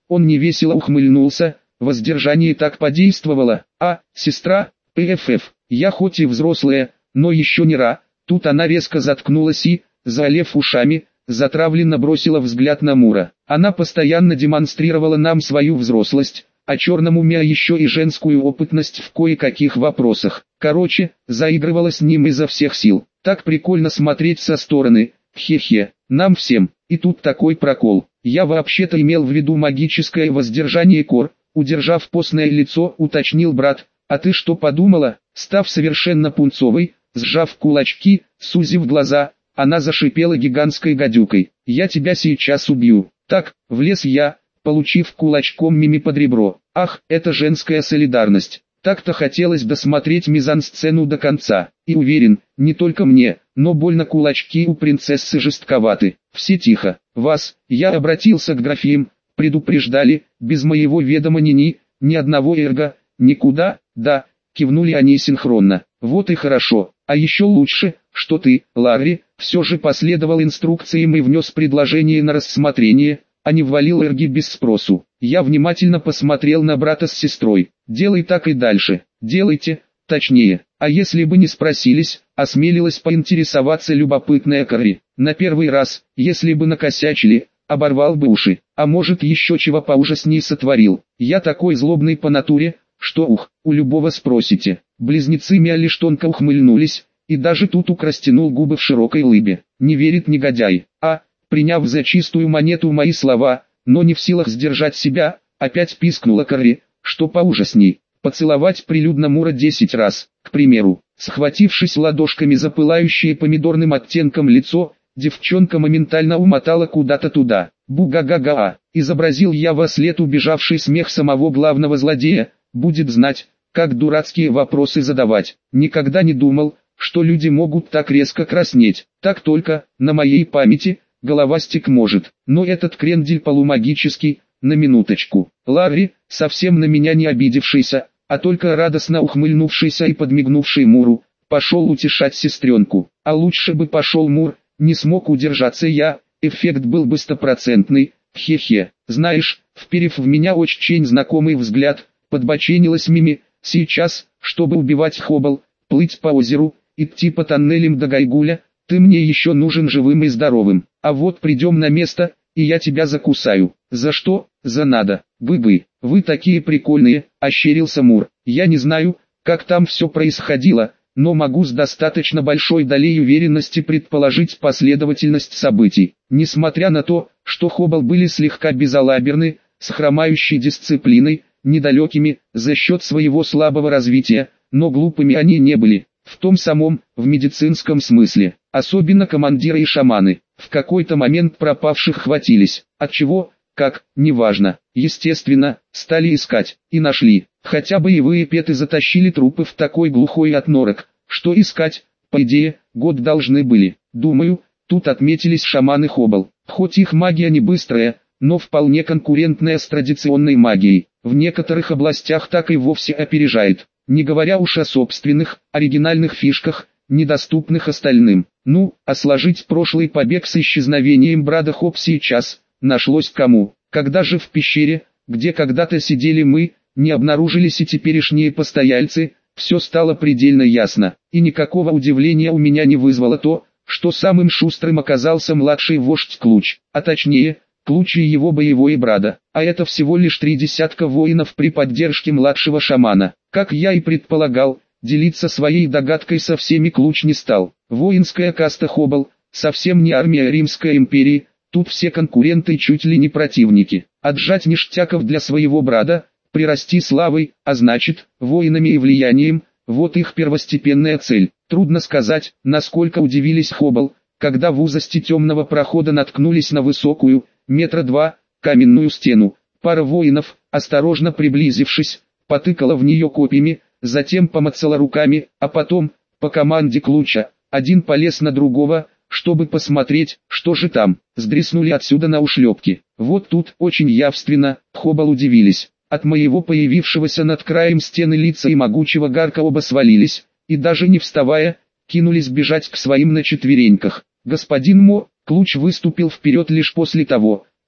Он невесело ухмыльнулся, воздержание так подействовало. А, сестра, пфф, я хоть и взрослая, но еще не ра. Тут она резко заткнулась и, заолев ушами, затравленно бросила взгляд на Мура. Она постоянно демонстрировала нам свою взрослость, а черному Мя еще и женскую опытность в кое-каких вопросах. Короче, заигрывала с ним изо всех сил. Так прикольно смотреть со стороны, хе-хе, нам всем. И тут такой прокол. Я вообще-то имел в виду магическое воздержание Кор, удержав постное лицо, уточнил брат. А ты что подумала? Став совершенно пунцовой, сжав кулачки, сузив глаза, она зашипела гигантской гадюкой. Я тебя сейчас убью. Так, влез я, получив кулачком Мими под ребро. Ах, это женская солидарность. Так-то хотелось досмотреть мизансцену до конца. И уверен, не только мне, но больно кулачки у принцессы жестковаты. Все тихо. Вас, я обратился к графиям, предупреждали, без моего ведома ни-ни, ни одного эрга, никуда, да, кивнули они синхронно. Вот и хорошо. А еще лучше, что ты, Ларри, все же последовал инструкциям и внес предложение на рассмотрение, а не ввалил эрги без спросу. Я внимательно посмотрел на брата с сестрой. Делай так и дальше. Делайте, точнее. А если бы не спросились, осмелилась поинтересоваться любопытная Кори. На первый раз, если бы накосячили, оборвал бы уши. А может еще чего поужасней сотворил. Я такой злобный по натуре, что ух, у любого спросите. Близнецы Мя лишь тонко ухмыльнулись, и даже Тутук растянул губы в широкой улыбе. Не верит негодяй. А, приняв за чистую монету мои слова, но не в силах сдержать себя, опять пискнула Кори, что поужасней. Поцеловать прилюдно Мура десять раз, к примеру. Схватившись ладошками за пылающее помидорным оттенком лицо, девчонка моментально умотала куда-то туда. Бу-га-га-га-а, изобразил я во след убежавший смех самого главного злодея, будет знать, как дурацкие вопросы задавать. Никогда не думал, что люди могут так резко краснеть. Так только, на моей памяти, головастик может. Но этот крендель полумагический, на минуточку. Ларри, совсем на меня не обидевшийся, а только радостно ухмыльнувшийся и подмигнувший Муру, пошел утешать сестренку. А лучше бы пошел Мур, не смог удержаться я, эффект был бы стопроцентный, хе-хе. Знаешь, вперев в меня очень знакомый взгляд, подбоченилась Мими. Сейчас, чтобы убивать Хоббл, плыть по озеру, идти по тоннелям до Гайгуля, ты мне еще нужен живым и здоровым. А вот придем на место, и я тебя закусаю. За что? За надо. Бы-бы, вы такие прикольные, ощерился Мур. Я не знаю, как там все происходило, но могу с достаточно большой долей уверенности предположить последовательность событий. Несмотря на то, что Хоббл были слегка безалаберны, с хромающей дисциплиной, недалекими, за счет своего слабого развития, но глупыми они не были, в том самом, в медицинском смысле, особенно командиры и шаманы, в какой-то момент пропавших хватились, от чего, как, неважно, естественно, стали искать, и нашли, хотя боевые петы затащили трупы в такой глухой отнорок, что искать, по идее, год должны были, думаю, тут отметились шаманы Хоббл, хоть их магия не быстрая, но вполне конкурентная с традиционной магией, в некоторых областях так и вовсе опережает, не говоря уж о собственных, оригинальных фишках, недоступных остальным. Ну, а сложить прошлый побег с исчезновением Брада Хоп сейчас, нашлось кому, когда же в пещере, где когда-то сидели мы, не обнаружились и теперешние постояльцы, все стало предельно ясно, и никакого удивления у меня не вызвало то, что самым шустрым оказался младший вождь Клуч, а точнее, Клуч и его боевой брада, а это всего лишь три десятка воинов при поддержке младшего шамана. Как я и предполагал, делиться своей догадкой со всеми Клуч не стал. Воинская каста Хоббл, совсем не армия Римской империи, тут все конкуренты чуть ли не противники. Отжать ништяков для своего брада, прирасти славой, а значит, воинами и влиянием, вот их первостепенная цель. Трудно сказать, насколько удивились Хоббл, когда в узости темного прохода наткнулись на высокую, метра два, каменную стену. Пара воинов, осторожно приблизившись, потыкала в нее копьями, затем помацала руками, а потом, по команде Клуча, один полез на другого, чтобы посмотреть, что же там. Сдреснули отсюда на ушлепки. Вот тут очень явственно, Хоббл удивились. От моего появившегося над краем стены лица и могучего гарка оба свалились, и даже не вставая, кинулись бежать к своим на четвереньках. Господин Мо, Клуч выступил вперед лишь после того,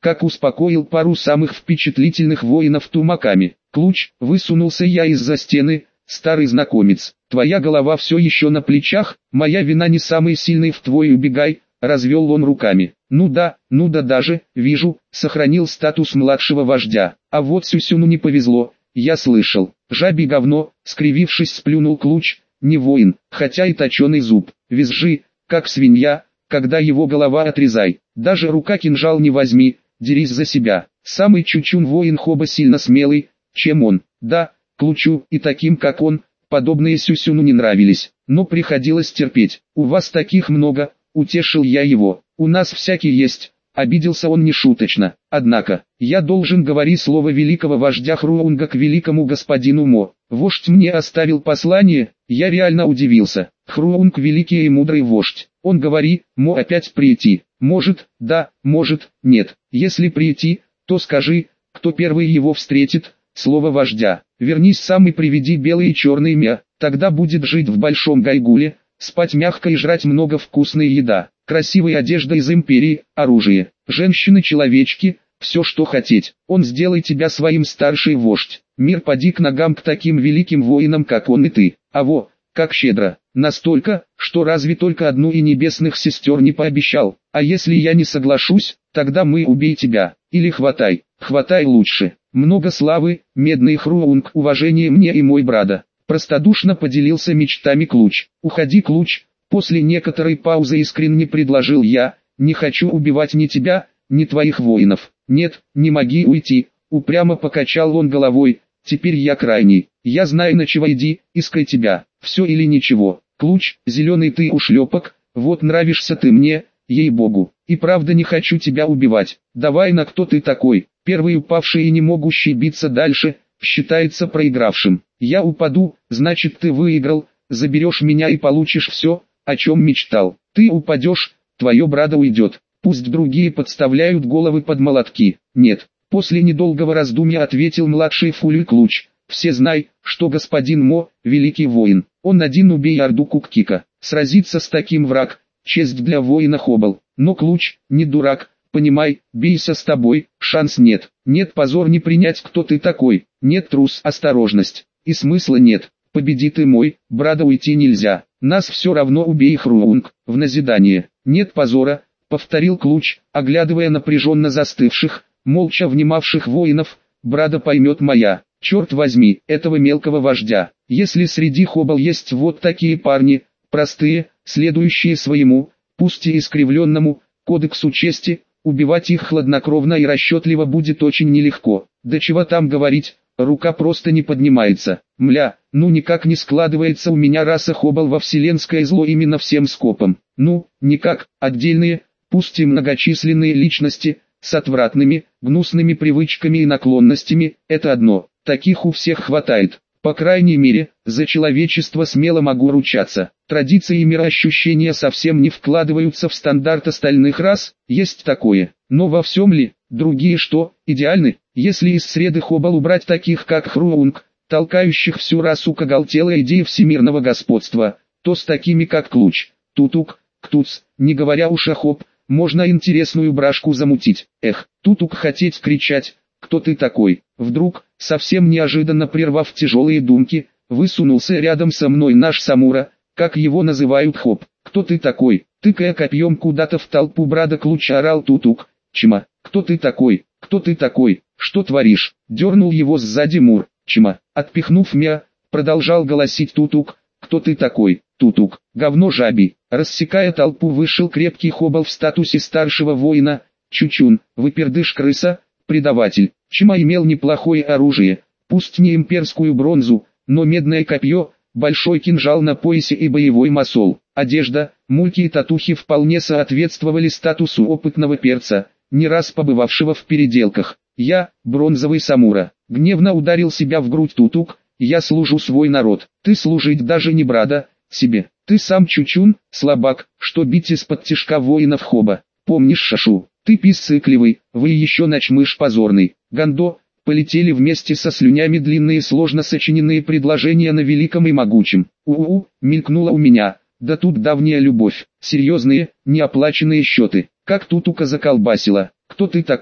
как успокоил пару самых впечатлительных воинов тумаками. Клуч, высунулся я из-за стены, старый знакомец, твоя голова все еще на плечах, моя вина не самый сильный в твой убегай, развел он руками. Ну да, ну да даже, вижу, сохранил статус младшего вождя, а вот Сюсюну не повезло, я слышал. Жабий говно, скривившись сплюнул Клуч, не воин, хотя и точеный зуб, визжи, как свинья, когда его голова отрезай, даже рука кинжал не возьми, дерись за себя. Самый Чучун воин Хоба сильно смелый, чем он, да, Клучу и таким как он, подобные Сюсюну не нравились, но приходилось терпеть. У вас таких много, утешил я его, у нас всякие есть. Обиделся он нешуточно, однако, я должен говорить слово великого вождя Хруунга к великому господину Мо. Вождь мне оставил послание, я реально удивился. Хруунг великий и мудрый вождь, он говорит, Мо опять прийти. Может, да, может, нет. Если прийти, то скажи, кто первый его встретит, слово вождя. Вернись сам и приведи белый и черный мя, тогда будет жить в большом гайгуле, спать мягко и жрать много вкусной еда, красивая одежда из империи, оружие, женщины-человечки, все что хотеть. Он сделай тебя своим старший вождь. Мир поди к ногам к таким великим воинам, как он и ты. А во, как щедро, настолько, что разве только одну и небесных сестер не пообещал. А если я не соглашусь, тогда мы убей тебя, или хватай, хватай лучше. Много славы, медный Хруунг, уважение мне и мой брата. Простодушно поделился мечтами Клуч. Уходи, Клуч. После некоторой паузы искренне предложил я, не хочу убивать ни тебя, ни твоих воинов. Нет, не моги уйти, упрямо покачал он головой, теперь я крайний. Я знаю, на чего иди, искай тебя, все или ничего. Клуч, зеленый ты ушлепок, вот нравишься ты мне, ей-богу. И правда не хочу тебя убивать. Давай, на кто ты такой? Первый упавший и не могущий биться дальше, считается проигравшим. Я упаду, значит ты выиграл, заберешь меня и получишь все, о чем мечтал. Ты упадешь, твое брадо уйдет. Пусть другие подставляют головы под молотки. Нет, после недолгого раздумья ответил младший Фулюй Клуч. Все знай, что господин Мо, великий воин, он один убей орду Куккика. Сразиться с таким враг, честь для воина Хобал. Но Клуч, не дурак, понимай, бейся с тобой, шанс нет. Нет позор не принять, кто ты такой. Нет трус, осторожность. И смысла нет. Победи ты мой, брата уйти нельзя. Нас все равно убей, Хруунг. В назидание. Нет позора, повторил Клуч, оглядывая напряженно застывших, молча внимавших воинов. Брата поймет моя. Черт возьми, этого мелкого вождя. Если среди Хобал есть вот такие парни, простые, следующие своему, пусть и искривленному, кодексу чести, убивать их хладнокровно и расчетливо будет очень нелегко. Да чего там говорить, рука просто не поднимается. Мля, ну никак не складывается у меня раса Хобал во вселенское зло именно всем скопом. Ну, никак, отдельные, пусть и многочисленные личности, с отвратными, гнусными привычками и наклонностями, это одно, таких у всех хватает. По крайней мере, за человечество смело могу ручаться. Традиции и мироощущения совсем не вкладываются в стандарт остальных рас, есть такое. Но во всем ли, другие что, идеальны? Если из среды Хобал убрать таких как Хруунг, толкающих всю расу к оголтелой идее всемирного господства, то с такими как Клуч, Тутук, Ктуц, не говоря уж о Хоб, можно интересную брашку замутить. Эх, Тутук хотеть кричать, кто ты такой? Вдруг, совсем неожиданно прервав тяжелые думки, высунулся рядом со мной наш Самура, как его называют Хоб. Кто ты такой? Тыкая копьем куда-то в толпу брата Клуча орал Тутук. Чма, кто ты такой? Кто ты такой? Что творишь? Дернул его сзади Мур. Чма, отпихнув мя, продолжал голосить Тутук. Кто ты такой? Тутук, говно жабий. Рассекая толпу вышел крепкий Хобал в статусе старшего воина. Чучун, выпердыш крыса, предаватель. Чма имел неплохое оружие, пусть не имперскую бронзу, но медное копье, большой кинжал на поясе и боевой масол. Одежда, мульки и татухи вполне соответствовали статусу опытного перца, не раз побывавшего в переделках. Я, бронзовый Самура, гневно ударил себя в грудь Тутук. Я служу свой народ, ты служить даже не брата, себе. Ты сам Чучун, слабак, что бить из-под тишка воинов Хоба. Помнишь Шашу? Ты писцикливый, вы еще начмыш позорный. Гандо, полетели вместе со слюнями длинные сложно сочиненные предложения на великом и могучем. У-у-у, мелькнуло у меня, да тут давняя любовь, серьезные, неоплаченные счеты. Как Тутука заколбасила. Кто ты такой?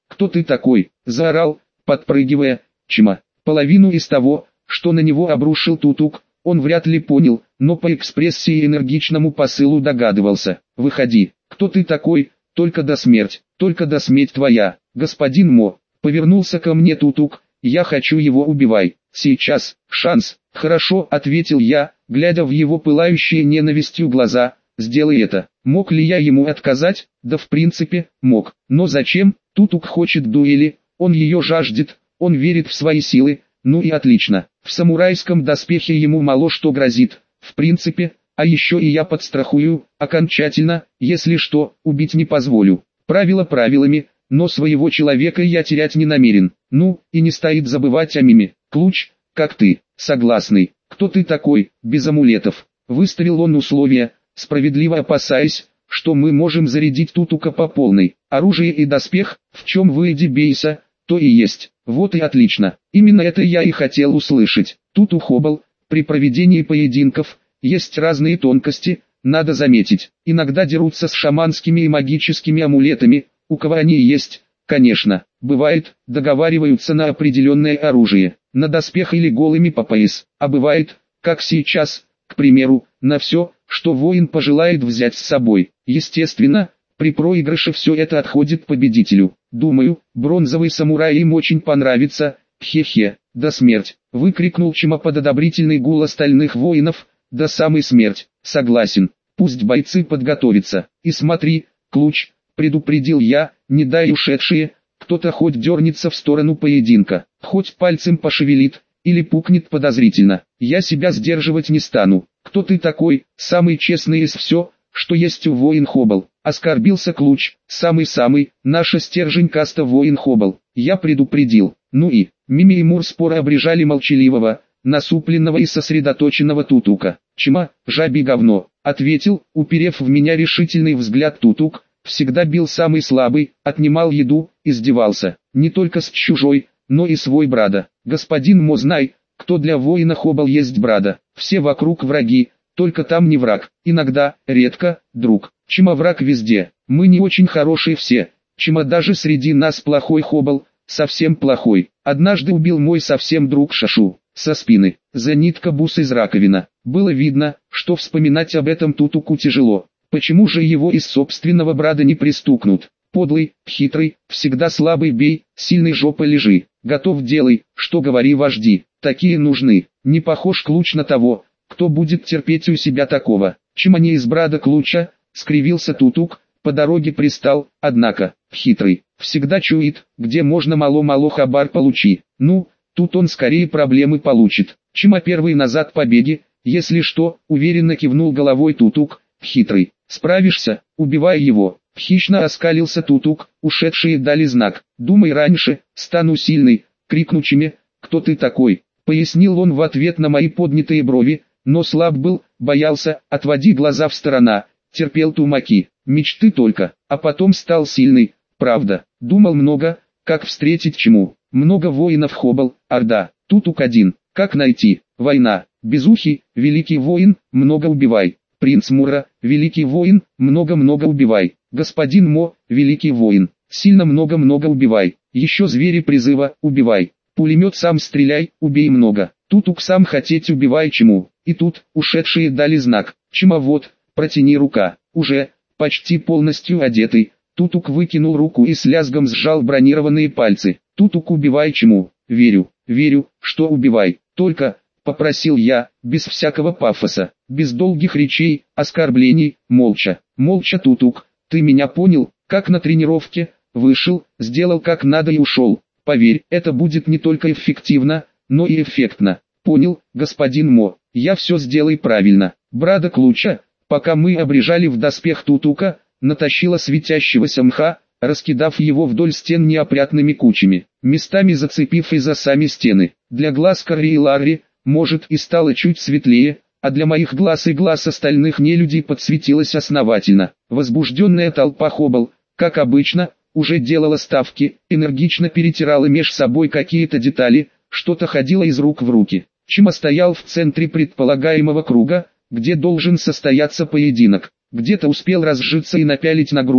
«Кто ты такой?» – заорал, подпрыгивая, Чима. Половину из того, что на него обрушил Тутук, он вряд ли понял, но по экспрессии и энергичному посылу догадывался. «Выходи, кто ты такой, только до смерть, только до смерть твоя, господин Мо», — повернулся ко мне Тутук, «я хочу его убивай, сейчас, шанс». «Хорошо», — ответил я, глядя в его пылающие ненавистью глаза, «сделай это». Мог ли я ему отказать? Да в принципе, мог. Но зачем? Тутук хочет дуэли, он ее жаждет, он верит в свои силы, ну и отлично. В самурайском доспехе ему мало что грозит, в принципе, а еще и я подстрахую, окончательно, если что, убить не позволю. Правила правилами, но своего человека я терять не намерен. Ну, и не стоит забывать о миме. Клуч, как ты, согласный, кто ты такой, без амулетов? Выставил он условия, справедливо опасаясь, что мы можем зарядить Тутука по полной. Оружие и доспех, в чем вы Эдди Бейса, то и есть. Вот и отлично. Именно это я и хотел услышать. Тутук Хоббл, при проведении поединков, есть разные тонкости, надо заметить. Иногда дерутся с шаманскими и магическими амулетами, у кого они есть, конечно. Бывает, договариваются на определенное оружие, на доспех или голыми по пояс. А бывает, как сейчас, к примеру, на все, что воин пожелает взять с собой. Естественно, при проигрыше все это отходит победителю. Думаю, бронзовый самурай им очень понравится, хе-хе, до смерть, выкрикнул Чима под одобрительный гул остальных воинов, до самой смерть, согласен, пусть бойцы подготовятся. И смотри, Клуч, предупредил я, не дай ушедшие, кто-то хоть дернется в сторону поединка, хоть пальцем пошевелит, или пукнет подозрительно, я себя сдерживать не стану. Кто ты такой, самый честный из все, что есть у воин Хоббл? Оскорбился Клуч, самый-самый, наша стержень каста воин Хоббл. Я предупредил. Ну и, Мими и Мур споро обрежали молчаливого, насупленного и сосредоточенного Тутука. Чима, жабе говно, ответил, уперев в меня решительный взгляд Тутук, всегда бил самый слабый, отнимал еду, издевался, не только с чужой, но и свой брада. Господин Мо, знай, кто для воина Хоббл есть брада, все вокруг враги, только там не враг, иногда, редко, друг. Чима враг везде, мы не очень хорошие все, Чима даже среди нас плохой Хоббл, совсем плохой. Однажды убил мой совсем друг Шашу, со спины, за нитка бус из раковина. Было видно, что вспоминать об этом Тутуку тяжело. Почему же его из собственного брада не пристукнут? Подлый, хитрый, всегда слабый бей, сильный жопа лежи. Готов делай, что говори вожди, такие нужны. Не похож Клуч на того, кто будет терпеть у себя такого. Чима не из брада Клуча, скривился Тутук, по дороге пристал, однако, хитрый, всегда чует, где можно мало-мало хабар получи. Ну, тут он скорее проблемы получит. Чима первый назад побеги, если что, уверенно кивнул головой Тутук, хитрый, справишься, убивай его. Хищно оскалился Тутук, ушедшие дали знак, думай раньше, стану сильный, крикну Чиме, кто ты такой, пояснил он в ответ на мои поднятые брови, но слаб был, боялся, отводи глаза в сторона, терпел тумаки, мечты только, а потом стал сильный, правда, думал много, как встретить Чиму, много воинов Хоббл, Орда, Тутук один, как найти, война, Безухий, великий воин, много убивай, принц Мура, великий воин, много-много убивай, господин Мо, великий воин, сильно много-много убивай, еще звери призыва, убивай, пулемет сам стреляй, убей много, Тутук сам хотеть убивай Чиму, и тут, ушедшие дали знак, Чима вот, протяни рука, уже, почти полностью одетый, Тутук выкинул руку и с лязгом сжал бронированные пальцы, Тутук убивай Чиму, верю, верю, что убивай, только, попросил я, без всякого пафоса, без долгих речей, оскорблений, молча, молча Тутук, ты меня понял, как на тренировке, вышел, сделал как надо и ушел, поверь, это будет не только эффективно, но и эффектно, понял, господин Мо, я все сделай правильно, брада Клуча, пока мы обрежали в доспех Тутука, натащила светящегося мха, раскидав его вдоль стен неопрятными кучами, местами зацепив и за сами стены, для глаз Карри и Ларри, может и стало чуть светлее, а для моих глаз и глаз остальных нелюдей подсветилось основательно. Возбужденная толпа Хоббл, как обычно, уже делала ставки, энергично перетирала меж собой какие-то детали, что-то ходило из рук в руки. Чима стоял в центре предполагаемого круга, где должен состояться поединок. Где-то успел разжиться и напялить нагрудник,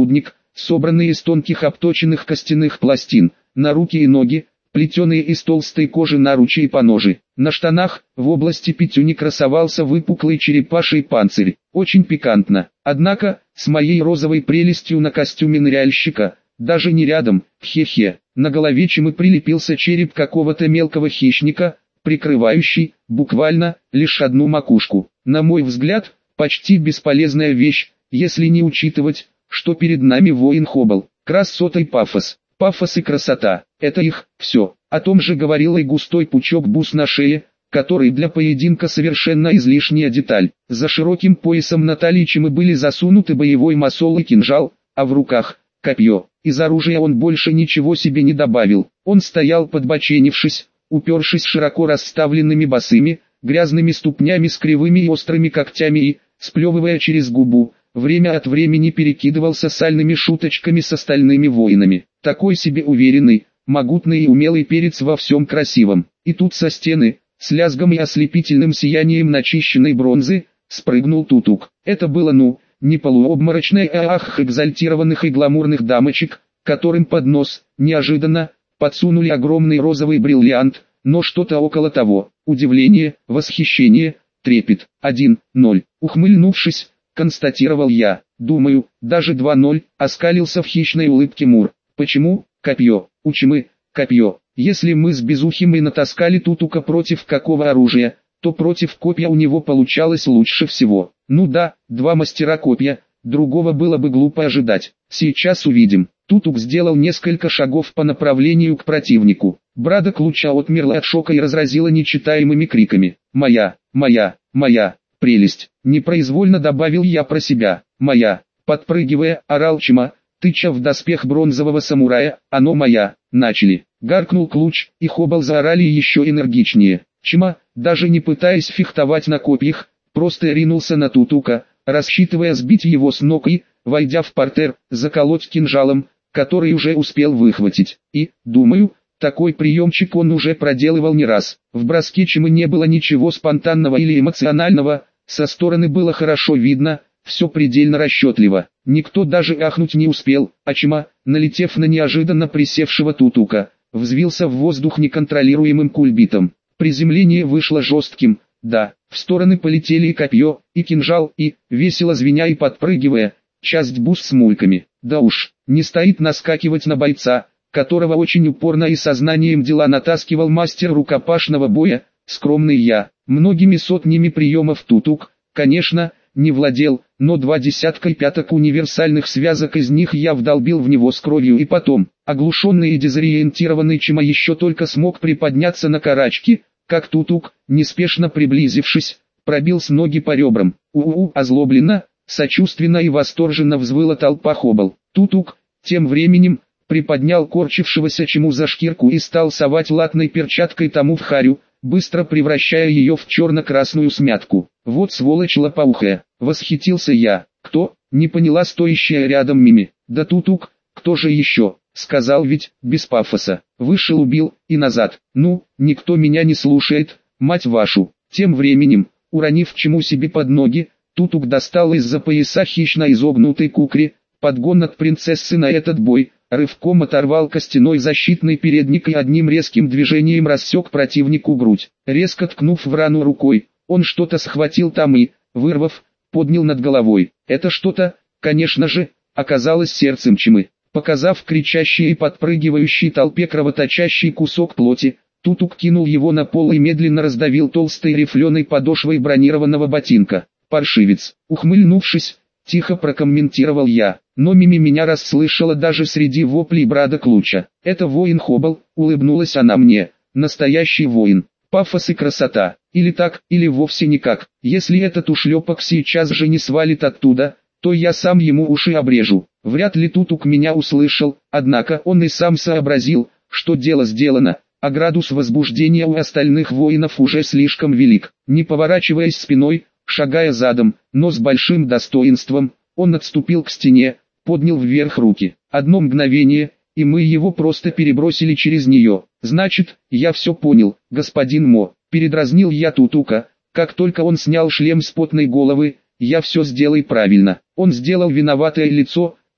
собранные из тонких обточенных костяных пластин, на руки и ноги, плетеные из толстой кожи наручи и поножи. На штанах, в области пятюни красовался выпуклый черепаший панцирь. Очень пикантно. Однако, с моей розовой прелестью на костюме ныряльщика, даже не рядом, хе-хе. На голове Чимы прилепился череп какого-то мелкого хищника, прикрывающий, буквально, лишь одну макушку. На мой взгляд, почти бесполезная вещь, если не учитывать, что перед нами воин Хоббл. Красота и пафос. Пафос и красота – это их все. О том же говорил и густой пучок бус на шее, который для поединка совершенно излишняя деталь. За широким поясом на талии Чимы были засунуты боевой масол и кинжал, а в руках – копье. Из оружия он больше ничего себе не добавил. Он стоял подбоченившись, упершись широко расставленными босыми, грязными ступнями с кривыми и острыми когтями и, сплевывая через губу, время от времени перекидывался сальными шуточками с остальными воинами. Такой себе уверенный, могутный и умелый перец во всем красивом. И тут со стены, с лязгом и ослепительным сиянием начищенной бронзы, спрыгнул Тутук. Это было ну, не полуобморочное ах экзальтированных и гламурных дамочек, которым под нос, неожиданно, подсунули огромный розовый бриллиант, но что-то около того. Удивление, восхищение, трепет. один ноль. Ухмыльнувшись, констатировал я. Думаю, даже два ноль, оскалился в хищной улыбке Мур. Почему? Копье. У Чимы, копье. Если мы с Безухим и натаскали Тутука против какого оружия, то против копья у него получалось лучше всего. Ну да, два мастера копья, другого было бы глупо ожидать. Сейчас увидим. Тутук сделал несколько шагов по направлению к противнику. Брадок луча отмерла от шока и разразила нечитаемыми криками. «Моя, моя, моя, прелесть!» Непроизвольно добавил я про себя. «Моя!» Подпрыгивая, орал Чима, тыча в доспех бронзового самурая. «Оно моя!» Начали. Гаркнул Клуч, и Хоббл заорали еще энергичнее. Чима, даже не пытаясь фехтовать на копьях, просто ринулся на Тутука, рассчитывая сбить его с ног и, войдя в партер, заколоть кинжалом, который уже успел выхватить. И, думаю, такой приемчик он уже проделывал не раз. В броске Чимы не было ничего спонтанного или эмоционального, со стороны было хорошо видно, все предельно расчетливо. Никто даже ахнуть не успел, а Чима, налетев на неожиданно присевшего Тутука, взвился в воздух неконтролируемым кульбитом. Приземление вышло жестким, да, в стороны полетели и копье, и кинжал, и, весело звеня и подпрыгивая, часть бус с мульками. Да уж, не стоит наскакивать на бойца, которого очень упорно и сознанием дела натаскивал мастер рукопашного боя, скромный я. Многими сотнями приемов Тутук, конечно, не владел, но два десятка и пяток универсальных связок из них я вдолбил в него с кровью, и потом, оглушенный и дезориентированный Чима еще только смог приподняться на карачки, как Тутук, неспешно приблизившись, пробил с ноги по ребрам. У-у-у, озлобленно, сочувственно и восторженно взвыла толпа Хоббл. Тутук, тем временем, приподнял корчившегося Чиму за шкирку и стал совать латной перчаткой тому в харю, быстро превращая ее в черно-красную смятку. «Вот сволочь лопоухая!» — восхитился я. «Кто?» — не поняла стоящая рядом Мими. «Да Тутук, кто же еще?» — сказал ведь, без пафоса. «Вышел, убил, и назад. Ну, никто меня не слушает, мать вашу!» Тем временем, уронив Чиму себе под ноги, Тутук достал из-за пояса хищно изогнутый кукри, подгон от принцессы на этот бой, рывком оторвал костяной защитный передник и одним резким движением рассек противнику грудь. Резко ткнув в рану рукой, он что-то схватил там и, вырвав, поднял над головой. Это что-то, конечно же, оказалось сердцем Чимы. Показав кричащей и подпрыгивающей толпе кровоточащий кусок плоти, Тутук кинул его на пол и медленно раздавил толстой рифленой подошвой бронированного ботинка. «Паршивец!» Ухмыльнувшись, тихо прокомментировал я, но Мими меня расслышала даже среди воплей Брадок Луча. «Это воин Хоббл», — улыбнулась она мне, — «настоящий воин, пафос и красота, или так, или вовсе никак. Если этот ушлепок сейчас же не свалит оттуда, то я сам ему уши обрежу». Вряд ли Тутук меня услышал, однако он и сам сообразил, что дело сделано, а градус возбуждения у остальных воинов уже слишком велик. Не поворачиваясь спиной, шагая задом, но с большим достоинством, он отступил к стене, поднял вверх руки. Одно мгновение, и мы его просто перебросили через нее. «Значит, я все понял, господин Мо», — передразнил я Тутука, как только он снял шлем с потной головы. «Я все сделай правильно». Он сделал виноватое лицо,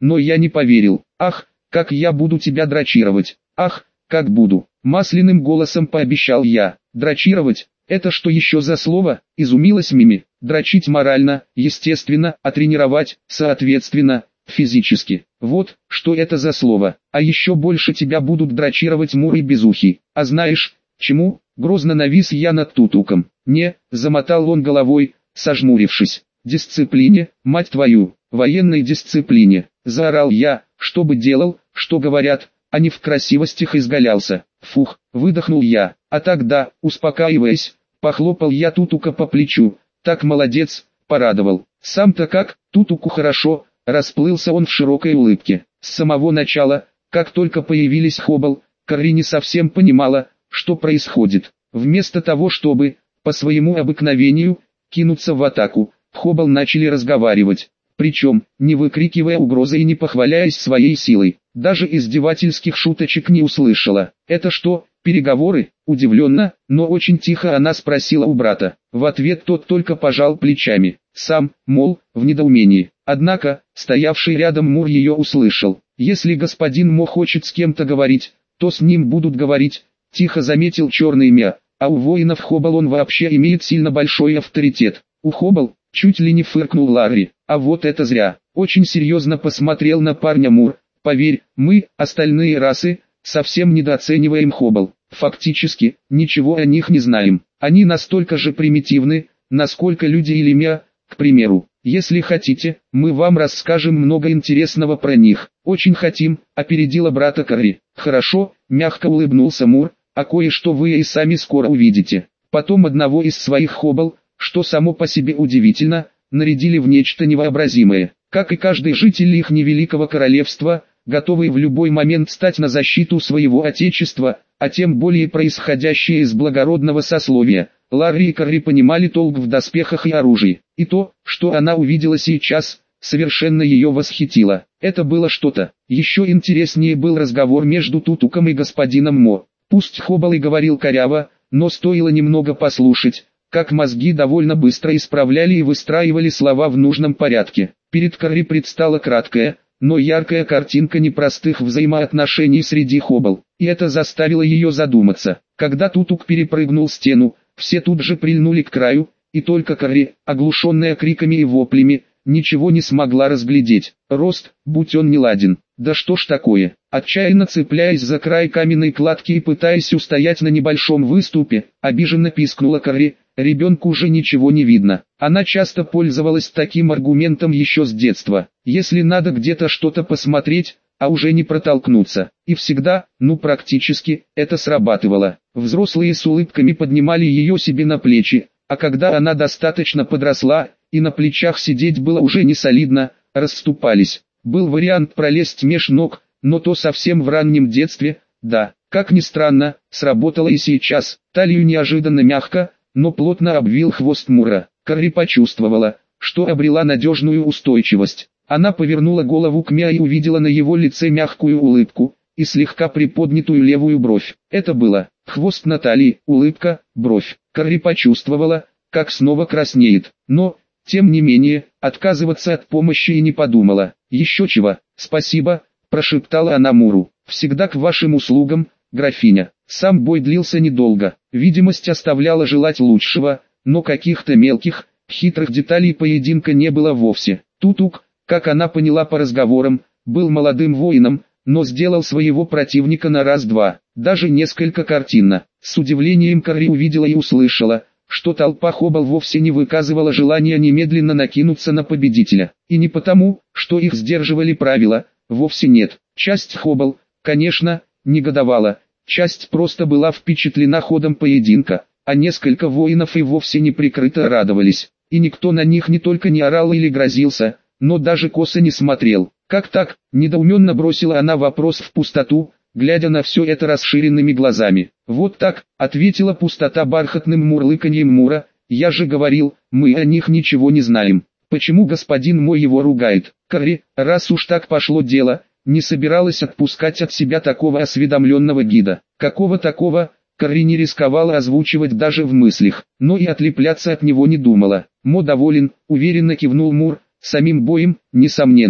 но я не поверил. Ах, как я буду тебя дрочировать, ах, как буду, масляным голосом пообещал я. Дрочировать, это что еще за слово, изумилась Мими. Дрочить морально, естественно, а тренировать, соответственно, физически. Вот, что это за слово. А еще больше тебя будут дрочировать Мур и Безухий. А знаешь, чему? Грозно навис я над Тутуком. Не, замотал он головой, сожмурившись. Дисциплине, мать твою, военной дисциплине. Заорал я, что бы делал, что говорят, а не в красивостях изгалялся. Фух, выдохнул я. А тогда, успокаиваясь, похлопал я Тутука по плечу. Так молодец, порадовал. Сам-то как, Тутуку хорошо, расплылся он в широкой улыбке. С самого начала, как только появились Хоббл, Карри не совсем понимала, что происходит. Вместо того, чтобы, по своему обыкновению, кинуться в атаку, Хоббл начали разговаривать. Причем, не выкрикивая угрозы и не похваляясь своей силой. Даже издевательских шуточек не услышала. «Это что, переговоры?» Удивленно, но очень тихо она спросила у брата. В ответ тот только пожал плечами. Сам, мол, в недоумении. Однако, стоявший рядом Мур ее услышал. «Если господин Мо хочет с кем-то говорить, то с ним будут говорить», тихо заметил черный Мя. «А у воинов Хоббл он вообще имеет сильно большой авторитет». «У Хоббл?» Чуть ли не фыркнул Ларри. «А вот это зря». Очень серьезно посмотрел на парня Мур. «Поверь, мы, остальные расы, совсем недооцениваем Хоббл. Фактически, ничего о них не знаем. Они настолько же примитивны, насколько люди или Мя, к примеру. Если хотите, мы вам расскажем много интересного про них». «Очень хотим», — опередила брата Карри. «Хорошо», — мягко улыбнулся Мур, «а кое-что вы и сами скоро увидите». Потом одного из своих Хоббл, что само по себе удивительно, нарядили в нечто невообразимое. Как и каждый житель их невеликого королевства, готовый в любой момент стать на защиту своего отечества, а тем более происходящее из благородного сословия, Ларри и Карри понимали толк в доспехах и оружии. И то, что она увидела сейчас, совершенно ее восхитило. Это было что-то. Еще интереснее был разговор между Тутуком и господином Мо. Пусть Хоббл и говорил коряво, но стоило немного послушать, как мозги довольно быстро исправляли и выстраивали слова в нужном порядке. Перед Карри предстала краткая, но яркая картинка непростых взаимоотношений среди Хоббл, и это заставило ее задуматься. Когда Тутук перепрыгнул стену, все тут же прильнули к краю, и только Карри, оглушенная криками и воплями, ничего не смогла разглядеть. Рост, будь он неладен. Да что ж такое? Отчаянно цепляясь за край каменной кладки и пытаясь устоять на небольшом выступе, обиженно пискнула Карри. Ребенку уже ничего не видно. Она часто пользовалась таким аргументом еще с детства. Если надо где-то что-то посмотреть, а уже не протолкнуться. И всегда, ну практически, это срабатывало. Взрослые с улыбками поднимали ее себе на плечи, а когда она достаточно подросла, и на плечах сидеть было уже не солидно, расступались. Был вариант пролезть меж ног, но то совсем в раннем детстве, да. Как ни странно, сработало и сейчас. Талию неожиданно мягко, но плотно обвил хвост Мура. Карри почувствовала, что обрела надежную устойчивость. Она повернула голову к Мя и увидела на его лице мягкую улыбку и слегка приподнятую левую бровь. Это было хвост Натальи, улыбка, бровь. Карри почувствовала, как снова краснеет, но, тем не менее, отказываться от помощи и не подумала. «Еще чего, спасибо», – прошептала она Муру. «Всегда к вашим услугам, графиня». Сам бой длился недолго, видимость оставляла желать лучшего, но каких-то мелких, хитрых деталей поединка не было вовсе. Тутук, как она поняла по разговорам, был молодым воином, но сделал своего противника на раз-два, даже несколько картинно. С удивлением Карри увидела и услышала, что толпа Хоббл вовсе не выказывала желания немедленно накинуться на победителя. И не потому, что их сдерживали правила, вовсе нет. Часть Хоббл, конечно, негодовала. Часть просто была впечатлена ходом поединка, а несколько воинов и вовсе неприкрыто радовались. И никто на них не только не орал или грозился, но даже косо не смотрел. «Как так?» – недоуменно бросила она вопрос в пустоту, глядя на все это расширенными глазами. «Вот так», – ответила пустота бархатным мурлыканьем Мура, «я же говорил, мы о них ничего не знаем. Почему господин мой его ругает?» Карри, раз уж так пошло дело, не собиралась отпускать от себя такого осведомленного гида. Какого такого, Карри не рисковала озвучивать даже в мыслях, но и отлепляться от него не думала. «Мо доволен», уверенно кивнул Мур, «самим боем, несомненно.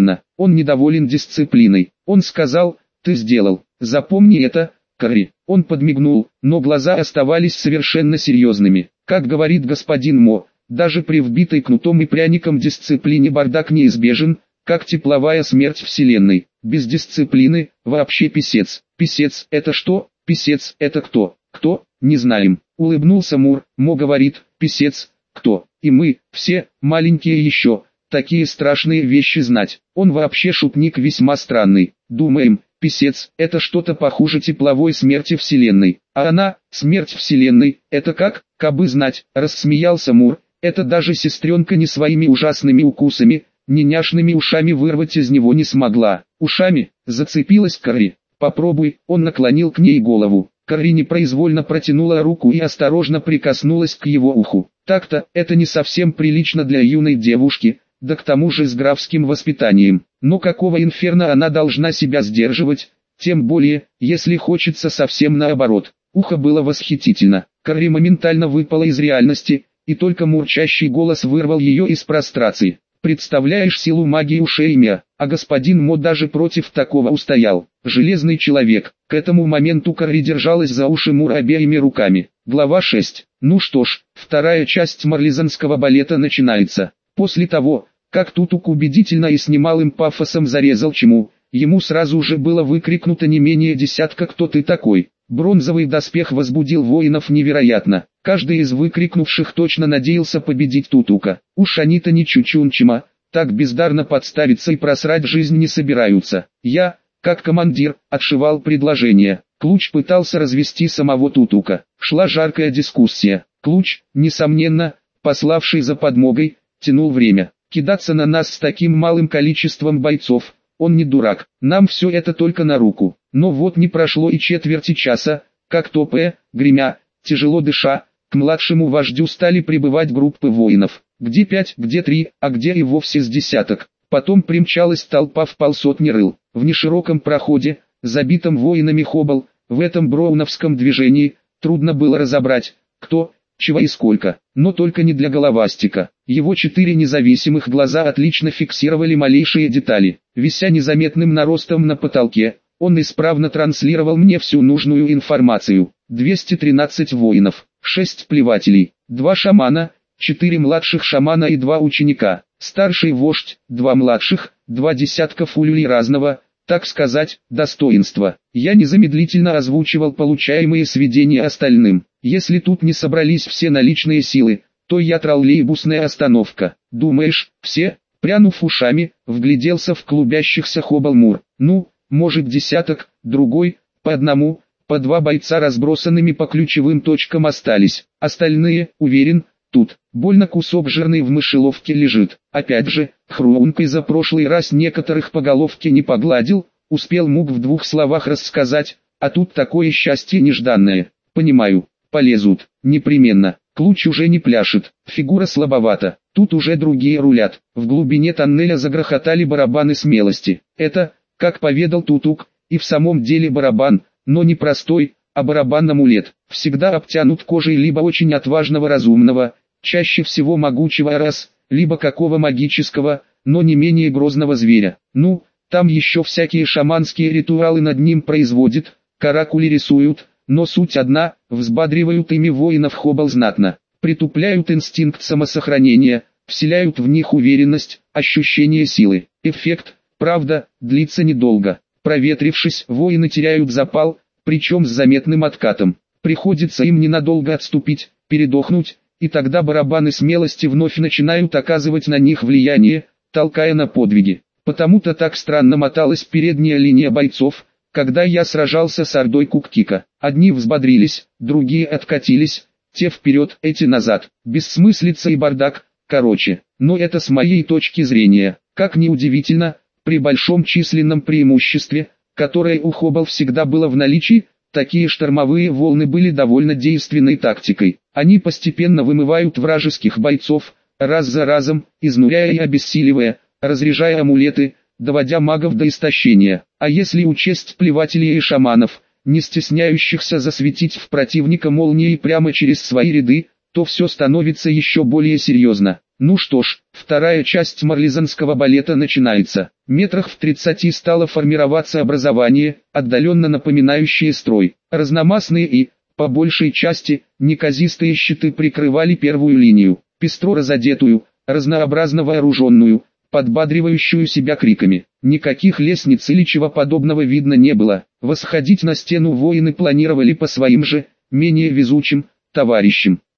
Он недоволен дисциплиной. Он сказал: ты сделал. Запомни это, Карри. Он подмигнул, но глаза оставались совершенно серьезными. Как говорит господин Мо, даже при вбитой кнутом и пряником дисциплине бардак неизбежен, как тепловая смерть вселенной. Без дисциплины вообще писец. Писец это что? Писец это кто? Кто? Не знаем. Улыбнулся Мур. Мо говорит: писец, кто? И мы, все, маленькие еще, такие страшные вещи знать. Он вообще шутник весьма странный. Думаем, писец это что-то похуже тепловой смерти вселенной. А она, смерть вселенной, это как? Кабы знать, рассмеялся Мур. Это даже сестренка не своими ужасными укусами, ни няшными ушами вырвать из него не смогла. Ушами? Зацепилась Карри. Попробуй. Он наклонил к ней голову. Карри непроизвольно протянула руку и осторожно прикоснулась к его уху. Так-то, это не совсем прилично для юной девушки, да к тому же с графским воспитанием. Но какого инферно она должна себя сдерживать, тем более, если хочется совсем наоборот. Ухо было восхитительно. Карри моментально выпала из реальности, и только мурчащий голос вырвал ее из прострации. Представляешь силу магии ушей Мя, а господин Мо даже против такого устоял. Железный человек. К этому моменту Карри держалась за уши Мура обеими руками. Глава шесть. Ну что ж, вторая часть марлезанского балета начинается. После того, как Тутук убедительно и с немалым пафосом зарезал чему, ему сразу же было выкрикнуто не менее десятка «Кто ты такой?». Бронзовый доспех возбудил воинов невероятно. Каждый из выкрикнувших точно надеялся победить Тутука. Уж они-то не чучунчима, так бездарно подставиться и просрать жизнь не собираются. Я, как командир, отшивал предложение. Клуч пытался развести самого Тутука. Шла жаркая дискуссия. Клуч, несомненно, пославший за подмогой, тянул время. Кидаться на нас с таким малым количеством бойцов, он не дурак. Нам все это только на руку. Но вот не прошло и четверти часа, как топая, гремя, тяжело дыша, к младшему вождю стали прибывать группы воинов. Где пять, где три, а где и вовсе с десяток. Потом примчалась толпа в полсотни рыл. В нешироком проходе, забитом воинами Хоббл, в этом броуновском движении, трудно было разобрать, кто, чего и сколько. Но только не для головастика. Его четыре независимых глаза отлично фиксировали малейшие детали. Вися незаметным наростом на потолке, он исправно транслировал мне всю нужную информацию. двести тринадцать воинов, шесть плевателей, два шамана, четыре младших шамана и два ученика, старший вождь, два младших, два десятка фулюлей разного, так сказать, достоинства. Я незамедлительно озвучивал получаемые сведения остальным. Если тут не собрались все наличные силы, то я троллейбусная остановка. Думаешь, все? Прянув ушами, вгляделся в клубящихся Хоббл Мур. Ну, может десяток, другой, по одному, по два бойца разбросанными по ключевым точкам остались. Остальные, уверен, тут. Больно кусок жирный в мышеловке лежит. Опять же, Хруункой за прошлый раз некоторых по головке не погладил, успел Мук в двух словах рассказать, а тут такое счастье нежданное. Понимаю, полезут, непременно. Клуч уже не пляшет, фигура слабовата, тут уже другие рулят. В глубине тоннеля загрохотали барабаны смелости. Это, как поведал Тутук, и в самом деле барабан, но не простой, а барабан-амулет. Всегда обтянут кожей либо очень отважного разумного, чаще всего могучего рас, либо какого магического, но не менее грозного зверя. Ну, там еще всякие шаманские ритуалы над ним производят, каракули рисуют, но суть одна, взбадривают ими воинов Хоббл знатно, притупляют инстинкт самосохранения, вселяют в них уверенность, ощущение силы. Эффект, правда, длится недолго. Проветрившись, воины теряют запал, причем с заметным откатом. Приходится им ненадолго отступить, передохнуть, и тогда барабаны смелости вновь начинают оказывать на них влияние, толкая на подвиги. Потому-то так странно моталась передняя линия бойцов, когда я сражался с ордой Куктика. Одни взбодрились, другие откатились, те вперед, эти назад. Бессмыслица и бардак, короче. Но это с моей точки зрения. Как ни удивительно, при большом численном преимуществе, которое у Хоббл всегда было в наличии, такие штормовые волны были довольно действенной тактикой. Они постепенно вымывают вражеских бойцов, раз за разом, изнуряя и обессиливая, разряжая амулеты, доводя магов до истощения. А если учесть плевателей и шаманов, не стесняющихся засветить в противника молнией прямо через свои ряды, то все становится еще более серьезно. Ну что ж, вторая часть марлезонского балета начинается. Метрах в тридцати стало формироваться образование, отдаленно напоминающее строй. Разномастные и, по большей части, неказистые щиты прикрывали первую линию, пестро разодетую, разнообразно вооруженную, подбадривающую себя криками. Никаких лестниц или чего подобного видно не было. Восходить на стену воины планировали по своим же, менее везучим, товарищам.